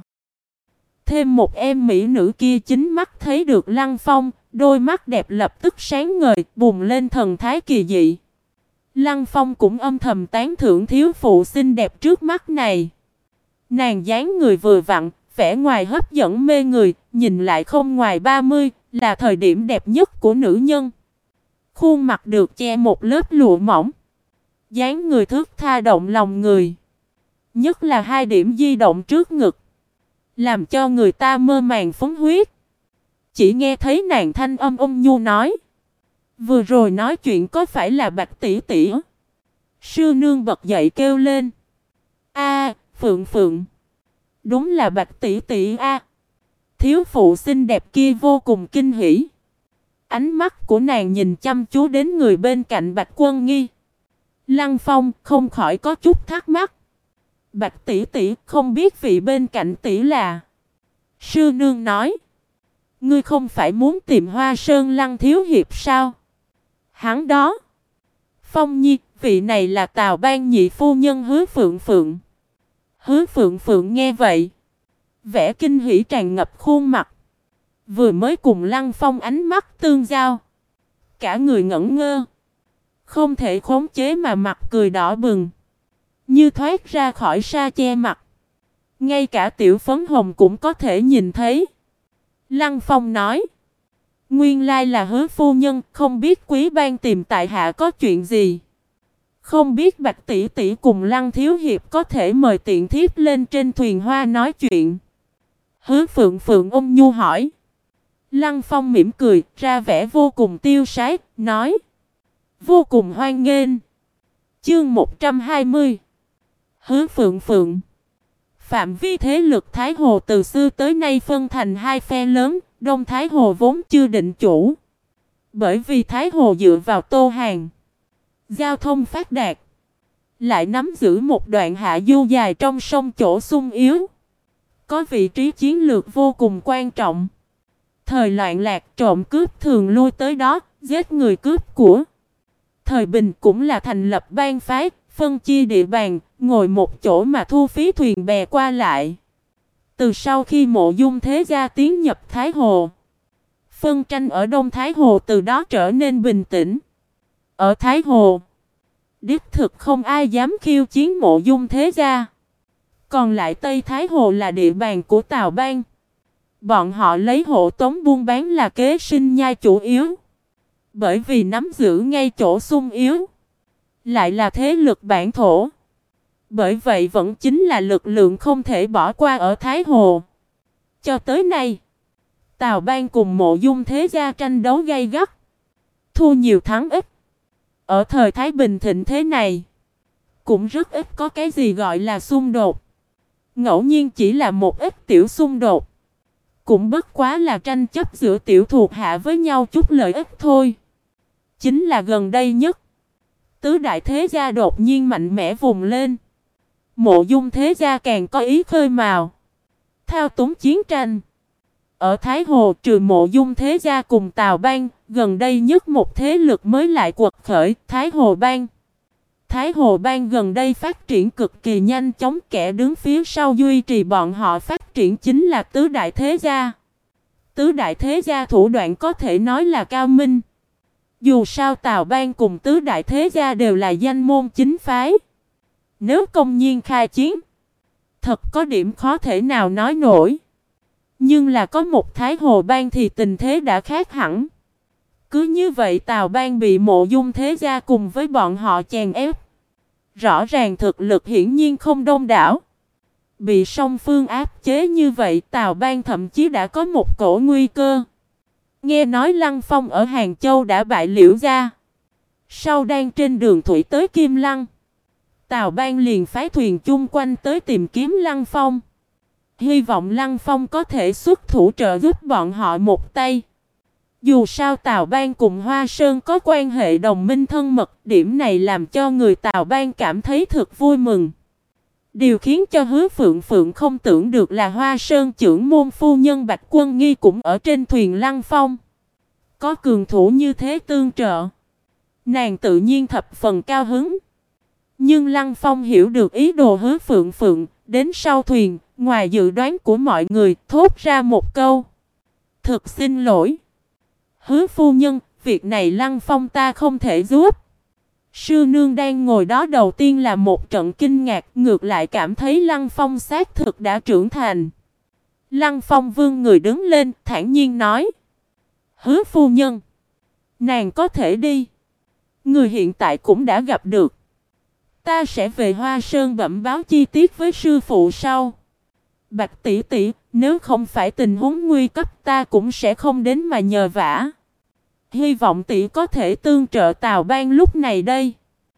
Thêm một em mỹ nữ kia chính mắt thấy được Lăng Phong, đôi mắt đẹp lập tức sáng ngời, bùng lên thần thái kỳ dị. Lăng Phong cũng âm thầm tán thưởng thiếu phụ xinh đẹp trước mắt này. Nàng dáng người vừa vặn, vẻ ngoài hấp dẫn mê người, nhìn lại không ngoài 30, là thời điểm đẹp nhất của nữ nhân. Khuôn mặt được che một lớp lụa mỏng. Dáng người thướt tha động lòng người. Nhất là hai điểm di động trước ngực, làm cho người ta mơ màng phấn huyết. Chỉ nghe thấy nàng thanh âm ôn nhu nói. Vừa rồi nói chuyện có phải là Bạch tỷ tỷ? Sư nương bật dậy kêu lên. Phượng Phượng. Đúng là Bạch tỷ tỷ a. Thiếu phụ xinh đẹp kia vô cùng kinh hỉ. Ánh mắt của nàng nhìn chăm chú đến người bên cạnh Bạch Quân Nghi. Lăng Phong không khỏi có chút thắc mắc. Bạch tỷ tỷ không biết vị bên cạnh tỷ là. Sư nương nói. Ngươi không phải muốn tìm Hoa Sơn Lăng thiếu hiệp sao? Hắn đó. Phong Nhi, vị này là Tào Bang nhị phu nhân Hứa Phượng Phượng. Hứa Phượng Phượng nghe vậy, vẻ kinh hỉ tràn ngập khuôn mặt. Vừa mới cùng Lăng Phong ánh mắt tương giao, cả người ngẩn ngơ, không thể khống chế mà mặt cười đỏ bừng, như thoát ra khỏi sa che mặt. Ngay cả tiểu phấn hồng cũng có thể nhìn thấy. Lăng Phong nói. Nguyên lai là Hứa phu nhân, không biết quý ban tìm tại hạ có chuyện gì. Không biết Bạch tỷ tỷ cùng Lăng thiếu hiệp có thể mời tiện thiếp lên trên thuyền hoa nói chuyện. Hứa Phượng Phượng ôn nhu hỏi. Lăng Phong mỉm cười, ra vẻ vô cùng tiêu sái, nói. Vô cùng hoan nghênh. Chương 120. Hứa Phượng Phượng. Phạm vi thế lực Thái Hồ từ xưa tới nay phân thành hai phe lớn. Đông Thái Hồ vốn chưa định chủ. Bởi vì Thái Hồ dựa vào Tô Hàng, giao thông phát đạt, lại nắm giữ một đoạn hạ du dài trong sông chỗ sung yếu, có vị trí chiến lược vô cùng quan trọng. Thời loạn lạc trộm cướp thường lui tới đó, giết người cướp của. Thời bình cũng là thành lập bang phái, phân chia địa bàn, ngồi một chỗ mà thu phí thuyền bè qua lại. Từ sau khi Mộ Dung thế gia tiến nhập Thái Hồ, phân tranh ở Đông Thái Hồ từ đó trở nên bình tĩnh. Ở Thái Hồ, đích thực không ai dám khiêu chiến Mộ Dung thế gia. Còn lại Tây Thái Hồ là địa bàn của Tào Bang. Bọn họ lấy hộ tống buôn bán là kế sinh nhai chủ yếu. Bởi vì nắm giữ ngay chỗ sung yếu, lại là thế lực bản thổ. Bởi vậy vẫn chính là lực lượng không thể bỏ qua ở Thái Hồ. Cho tới nay, Tào Bang cùng Mộ Dung thế gia tranh đấu gay gắt, thua nhiều thắng ít. Ở thời Thái Bình thịnh thế này, cũng rất ít có cái gì gọi là xung đột. Ngẫu nhiên chỉ là một ít tiểu xung đột, cũng bất quá là tranh chấp giữa tiểu thuộc hạ với nhau chút lợi ích thôi. Chính là gần đây nhất, tứ đại thế gia đột nhiên mạnh mẽ vùng lên. Mộ Dung thế gia càng có ý khơi mào, thao túng chiến tranh. Ở Thái Hồ trừ Mộ Dung thế gia cùng Tào Bang, gần đây nhất một thế lực mới lại quật khởi, Thái Hồ Bang. Thái Hồ Bang gần đây phát triển cực kỳ nhanh chóng, kẻ đứng phía sau duy trì bọn họ phát triển chính là tứ đại thế gia. Tứ đại thế gia thủ đoạn có thể nói là cao minh. Dù sao Tào Bang cùng tứ đại thế gia đều là danh môn chính phái. Nếu công nhiên khai chiến, thật có điểm khó thể nào nói nổi. Nhưng là có một Thái Hồ Bang thì tình thế đã khác hẳn. Cứ như vậy Tào Bang bị Mộ Dung thế gia cùng với bọn họ chèn ép. Rõ ràng thực lực hiển nhiên không đông đảo. Bị song phương áp chế như vậy Tào Bang thậm chí đã có một cổ nguy cơ. Nghe nói Lăng Phong ở Hàng Châu đã bại Liễu gia. Sau đang trên đường thủy tới Kim Lăng, Tào Bang liền phái thuyền chung quanh tới tìm kiếm Lăng Phong. Hy vọng Lăng Phong có thể xuất thủ trợ giúp bọn họ một tay. Dù sao Tào Bang cùng Hoa Sơn có quan hệ đồng minh thân mật, điểm này làm cho người Tào Bang cảm thấy thật vui mừng. Điều khiến cho Hứa Phượng Phượng không tưởng được là Hoa Sơn trưởng môn phu nhân Bạch Quân Nghi cũng ở trên thuyền Lăng Phong. Có cường thủ như thế tương trợ, nàng tự nhiên thập phần cao hứng. Nhưng Lăng Phong hiểu được ý đồ Hứa Phượng Phượng, đến sau thuyền, ngoài dự đoán của mọi người, thốt ra một câu: "Thực xin lỗi, Hứa phu nhân, việc này Lăng Phong ta không thể giúp." Sư nương đang ngồi đó đầu tiên là một trận kinh ngạc, ngược lại cảm thấy Lăng Phong xác thực đã trưởng thành. Lăng Phong vươn người đứng lên, thản nhiên nói: "Hứa phu nhân, nàng có thể đi. Người hiện tại cũng đã gặp được. Ta sẽ về Hoa Sơn bẩm báo chi tiết với sư phụ sau. Bạch tỷ tỷ, nếu không phải tình huống nguy cấp ta cũng sẽ không đến mà nhờ vả. Hy vọng tỷ có thể tương trợ Tào Bang lúc này đây."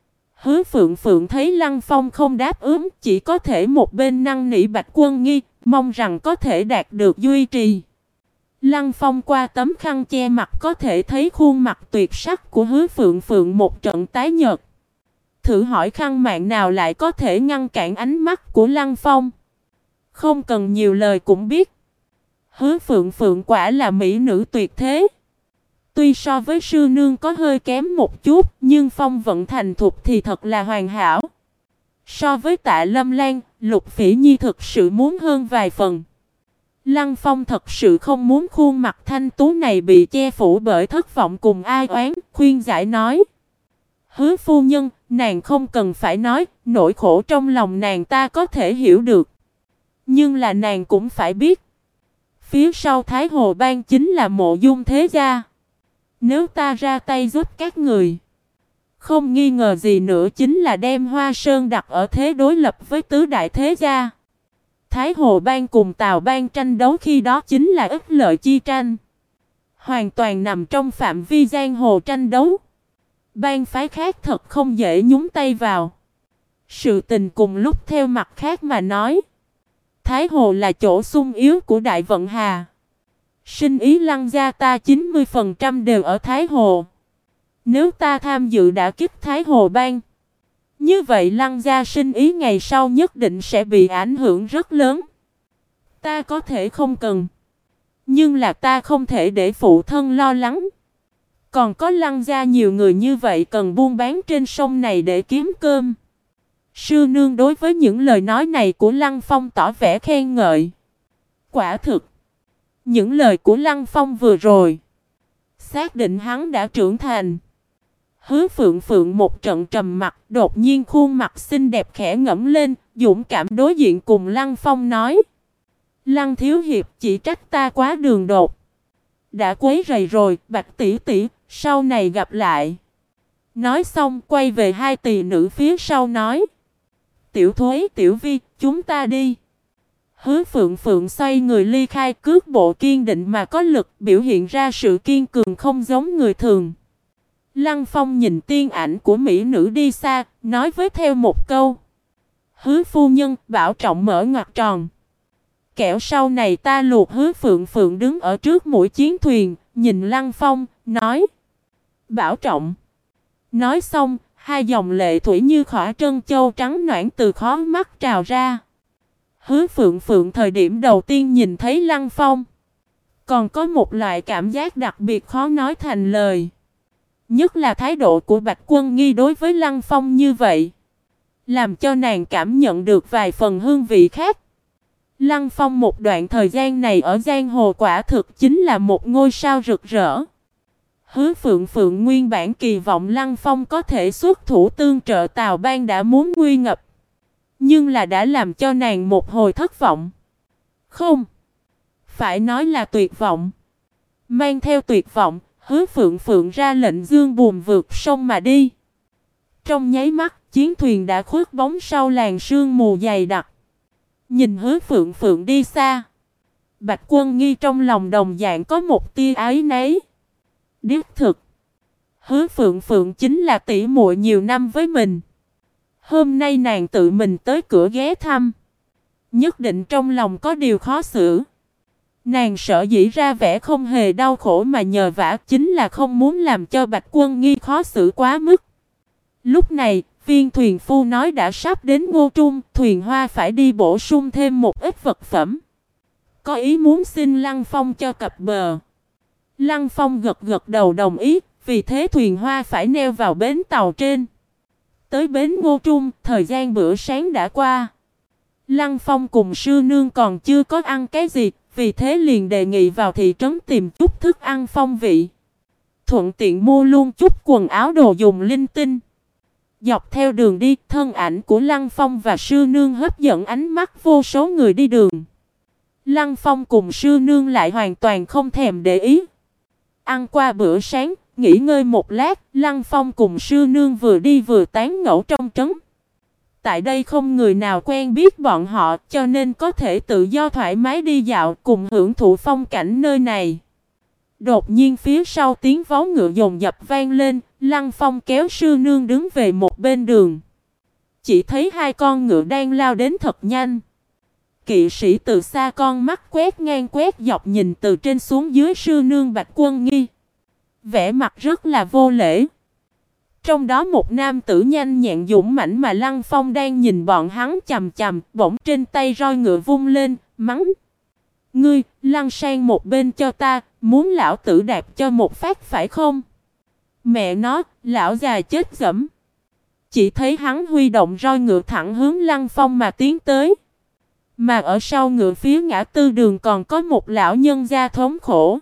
Hứa Phượng Phượng thấy Lăng Phong không đáp ứng, chỉ có thể một bên năn nỉ Bạch Quân Nghi, mong rằng có thể đạt được duy trì. Lăng Phong qua tấm khăn che mặt có thể thấy khuôn mặt tuyệt sắc của Hứa Phượng Phượng một trận tái nhợt. Thử hỏi khăn mạng nào lại có thể ngăn cản ánh mắt của Lăng Phong. Không cần nhiều lời cũng biết, Hứa Phượng Phượng quả là mỹ nữ tuyệt thế. Tuy so với sư nương có hơi kém một chút, nhưng phong vận thành thục thì thật là hoàn hảo. So với Tạ Lâm Lan, Lục Phỉ Nhi thực sự muốn hơn vài phần. Lăng Phong thật sự không muốn khuôn mặt thanh tú này bị che phủ bởi thất vọng cùng ai oán, khuyên giải nói: "Hứa phu nhân, nàng không cần phải nói, nỗi khổ trong lòng nàng ta có thể hiểu được. Nhưng là nàng cũng phải biết, phía sau Thái Hồ Bang chính là Mộ Dung thế gia. Nếu ta ra tay giúp các người, không nghi ngờ gì nữa chính là đem Hoa Sơn đặt ở thế đối lập với tứ đại thế gia. Thái Hồ Bang cùng Tào Bang tranh đấu khi đó chính là ích lợi chi tranh, hoàn toàn nằm trong phạm vi giang hồ tranh đấu. Bang phái khác thật không dễ nhúng tay vào. Sự tình cùng lúc theo mặt khác mà nói, Thái Hồ là chỗ sung yếu của Đại Vận Hà. Sinh ý Lăng gia ta 90% đều ở Thái Hồ. Nếu ta tham dự đả kích Thái Hồ Bang, như vậy Lăng gia sinh ý ngày sau nhất định sẽ bị ảnh hưởng rất lớn. Ta có thể không cần, nhưng là ta không thể để phụ thân lo lắng. Còn có Lăng gia nhiều người như vậy cần buôn bán trên sông này để kiếm cơm." Sư nương đối với những lời nói này của Lăng Phong tỏ vẻ khen ngợi. Quả thực, những lời của Lăng Phong vừa rồi xác định hắn đã trưởng thành. Hứa Phượng Phượng một trận trầm mặc, đột nhiên khuôn mặt xinh đẹp khẽ ngẩng lên, dũng cảm đối diện cùng Lăng Phong nói: "Lăng thiếu hiệp, chỉ trách ta quá đường đột, đã quấy rầy rồi, Bạch tỷ tỷ, sau này gặp lại." Nói xong quay về hai tỳ nữ phía sau nói: "Tiểu Thối, Tiểu Vi, chúng ta đi." Hứa Phượng Phượng xoay người ly khai, cước bộ kiên định mà có lực, biểu hiện ra sự kiên cường không giống người thường. Lăng Phong nhìn tiên ảnh của mỹ nữ đi xa, nói với theo một câu: "Hứa phu nhân, bảo trọng mở ngoặc tròn. Kẻo sau này ta luộc." Hứa Phượng Phượng đứng ở trước mũi chiến thuyền, nhìn Lăng Phong, nói: "Bảo trọng." Nói xong, hai dòng lệ thủy như khỏa trân châu trắng nõn từ khóe mắt trào ra. Hứa Phượng Phượng thời điểm đầu tiên nhìn thấy Lăng Phong, còn có một loại cảm giác đặc biệt khó nói thành lời. Nhất là thái độ của Bạch Quân Nghi đối với Lăng Phong như vậy, làm cho nàng cảm nhận được vài phần hương vị khác. Lăng Phong một đoạn thời gian này ở giang hồ quả thực chính là một ngôi sao rực rỡ. Hứa Phượng Phượng nguyên bản kỳ vọng Lăng Phong có thể xuất thủ tương trợ Tào Bang đã muốn nguy ngập, nhưng là đã làm cho nàng một hồi thất vọng. Không, phải nói là tuyệt vọng. Mang theo tuyệt vọng, Hứa Phượng Phượng ra lệnh dương buồm vượt sông mà đi. Trong nháy mắt, chiến thuyền đã khuất bóng sau làn sương mù dày đặc. Nhìn Hứa Phượng Phượng đi xa, Bạch Quân Nghi trong lòng đồng dạng có một tia áy náy. Đích thực, Hứa Phượng Phượng chính là tỷ muội nhiều năm với mình. Hôm nay nàng tự mình tới cửa ghé thăm, nhất định trong lòng có điều khó xử. Nàng sợ dĩ ra vẻ không hề đau khổ mà nhờ vả chính là không muốn làm cho Bạch Quân Nghi khó xử quá mức. Lúc này, viên thuyền phu nói đã sắp đến Ngô Trung, thuyền hoa phải đi bổ sung thêm một ít vật phẩm. Có ý muốn xin Lăng Phong cho cập bờ. Lăng Phong gật gật đầu đồng ý, vì thế thuyền hoa phải neo vào bến tàu trên. Tới bến Ngô Trung, thời gian bữa sáng đã qua. Lăng Phong cùng sư nương còn chưa có ăn cái gì, vì thế liền đề nghị vào thị trấn tìm chút thức ăn phong vị. Thuận tiện mua luôn chút quần áo đồ dùng linh tinh. Dọc theo đường đi, thân ảnh của Lăng Phong và sư nương hấp dẫn ánh mắt vô số người đi đường. Lăng Phong cùng sư nương lại hoàn toàn không thèm để ý. Ăn qua bữa sáng, nghỉ ngơi một lát, Lăng Phong cùng sư nương vừa đi vừa tán ngẫu trong trấn. Tại đây không người nào quen biết bọn họ, cho nên có thể tự do thoải mái đi dạo cùng hưởng thụ phong cảnh nơi này. Đột nhiên phía sau tiếng vó ngựa dồn dập vang lên, Lăng Phong kéo sư nương đứng về một bên đường. Chỉ thấy hai con ngựa đang lao đến thật nhanh. Kỵ sĩ từ xa con mắt quét ngang quét dọc nhìn từ trên xuống dưới sư nương Bạch Quân Nghi. Vẻ mặt rất là vô lễ. Trong đó một nam tử nhanh nhẹn dũng mãnh mà Lăng Phong đang nhìn bọn hắn chằm chằm, bỗng trên tay roi ngựa vung lên, mắng. Ngươi, lăn sang một bên cho ta, muốn lão tử đạp cho một phát phải không? Mẹ nó, lão già chết dẫm. Chỉ thấy hắn huy động roi ngựa thẳng hướng Lăng Phong mà tiến tới. Mà ở sau ngựa phía ngã tư đường còn có một lão nhân da thống khổ,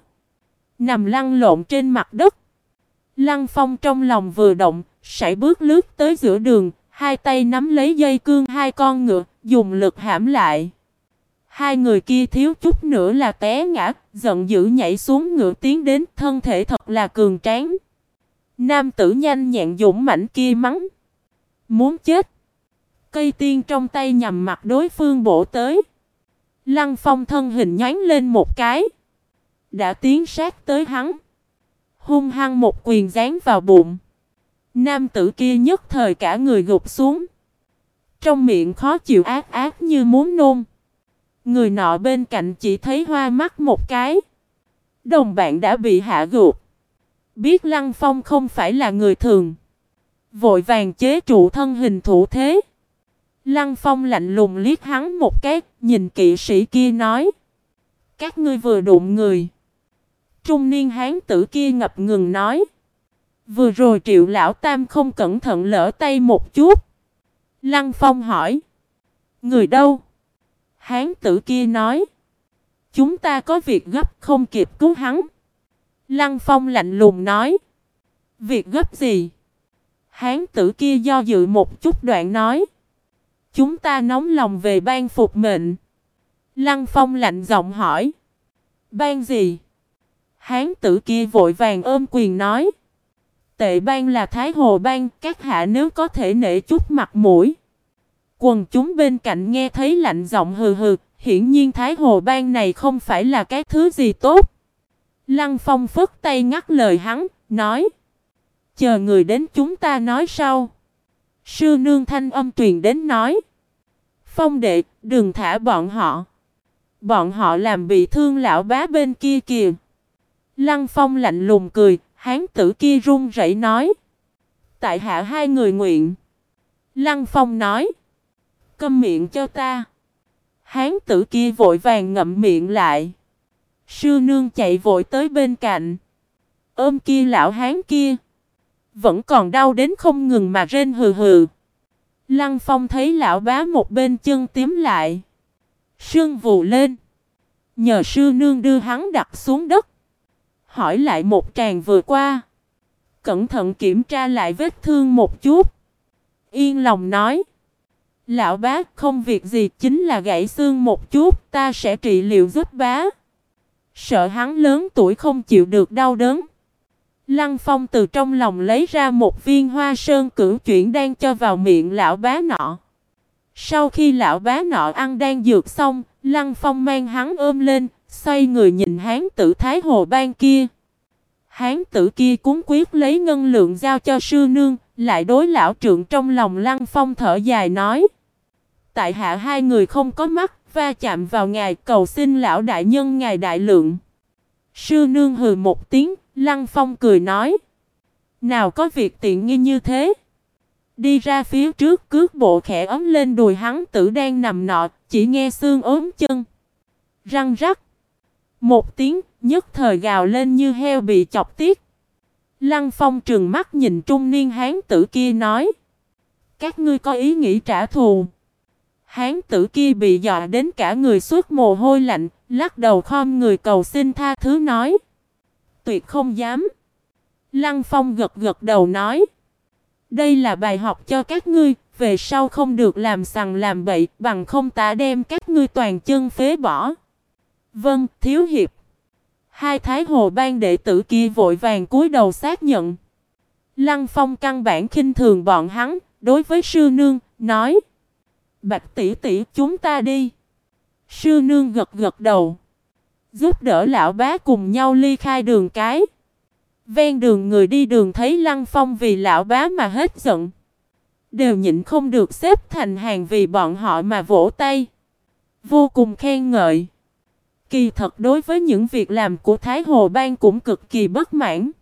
nằm lăn lộn trên mặt đất. Lăng Phong trong lòng vừa động, sải bước lướt tới giữa đường, hai tay nắm lấy dây cương hai con ngựa, dùng lực hãm lại. Hai người kia thiếu chút nữa là té ngã, giận dữ nhảy xuống ngựa tiến đến, thân thể thật là cường tráng. Nam tử nhanh nhẹn dũng mãnh kia mắng. Muốn chết. Cây tiên trong tay nhằm mặt đối phương bổ tới. Lăng Phong thân hình nhoáng lên một cái, đã tiến sát tới hắn, hung hăng một quyền giáng vào bụng. Nam tử kia nhất thời cả người gục xuống, trong miệng khó chịu ác ác như muốn nôn. Người nọ bên cạnh chỉ thấy hoa mắt một cái. Đồng bạn đã bị hạ gục. Biết Lăng Phong không phải là người thường, vội vàng chế trụ thân hình thủ thế. Lăng Phong lạnh lùng liếc hắn một cái, nhìn kỵ sĩ kia nói. Các ngươi vừa đụng người. Trung niên hán tử kia ngập ngừng nói. Vừa rồi Triệu lão tam không cẩn thận lỡ tay một chút. Lăng Phong hỏi. Người đâu? Hán tử kia nói. Chúng ta có việc gấp không kịp cứu hắn. Lăng Phong lạnh lùng nói. Việc gấp gì? Hán tử kia do dự một chút đoạn nói. Chúng ta nóng lòng về ban phục mệnh. Lăng Phong lạnh giọng hỏi. Ban gì? Hán tử kia vội vàng ôm quyền nói. Tệ ban là Thái Hồ ban, các hạ nếu có thể nể chút mặt mũi. Quần chúng bên cạnh nghe thấy lạnh giọng hừ hừ, hiển nhiên Thái Hồ ban này không phải là cái thứ gì tốt. Lăng Phong phất tay ngắt lời hắn, nói. Chờ người đến chúng ta nói sau. Sư nương thanh âm truyền đến nói. Phong đệ, đừng thả bọn họ. Bọn họ làm bị thương lão bá bên kia kìa. Lăng Phong lạnh lùng cười, hán tử kia run rẩy nói. Tại hạ hai người nguyện. Lăng Phong nói. Câm miệng cho ta. Hán tử kia vội vàng ngậm miệng lại. Sư nương chạy vội tới bên cạnh, ôm kia lão hán kia. vẫn còn đau đến không ngừng mà rên hừ hừ. Lăng Phong thấy lão bá một bên chân tím lại, sưng vù lên, nhờ sư nương đưa hắn đặt xuống đất, hỏi lại một tràng vừa qua, cẩn thận kiểm tra lại vết thương một chút, yên lòng nói: lão bá, không việc gì, chính là gãy xương một chút, ta sẽ trị liệu giúp bá. Sợ hắn lớn tuổi không chịu được đau đớn, Lăng Phong từ trong lòng lấy ra một viên hoa sơn cửu chuyển đan cho vào miệng lão bá nọ. Sau khi lão bá nọ ăn đan dược xong, Lăng Phong mang hắn ôm lên, xoay người nhìn hán tử Thái Hồ Bang kia. Hán tử kia cuống quyết lấy ngân lượng giao cho sư nương, lại đối lão trượng trong lòng Lăng Phong thở dài nói: tại hạ hai người không có mắt, va chạm vào ngài, cầu xin lão đại nhân ngài đại lượng. Sư nương hừ một tiếng, Lăng Phong cười nói: nào có việc tiện nghi như thế. Đi ra phía trước, cước bộ khẽ ấm lên đùi hắn tử đang nằm nọ, chỉ nghe xương ốm chân răng rắc một tiếng, nhất thời gào lên như heo bị chọc tiết. Lăng Phong trừng mắt nhìn trung niên hán tử kia nói: các ngươi có ý nghĩ trả thù? Hán tử kia bị dọa đến cả người xuất mồ hôi lạnh, lắc đầu khom người cầu xin tha thứ nói: tuyệt không dám. Lăng Phong gật gật đầu nói: đây là bài học cho các ngươi, về sau không được làm sằng làm bậy, bằng không ta đem các ngươi toàn chân phế bỏ. Vâng, thiếu hiệp. Hai Thái Hồ Bang đệ tử kia vội vàng cúi đầu xác nhận. Lăng Phong căn bản khinh thường bọn hắn, đối với sư nương, nói: bạch tỷ tỷ, chúng ta đi. Sư nương gật gật đầu, giúp đỡ lão bá cùng nhau ly khai đường cái. Ven đường người đi đường thấy Lăng Phong vì lão bá mà hết giận, đều nhịn không được xếp thành hàng vì bọn họ mà vỗ tay, vô cùng khen ngợi. Kỳ thật đối với những việc làm của Thái Hồ Bang cũng cực kỳ bất mãn.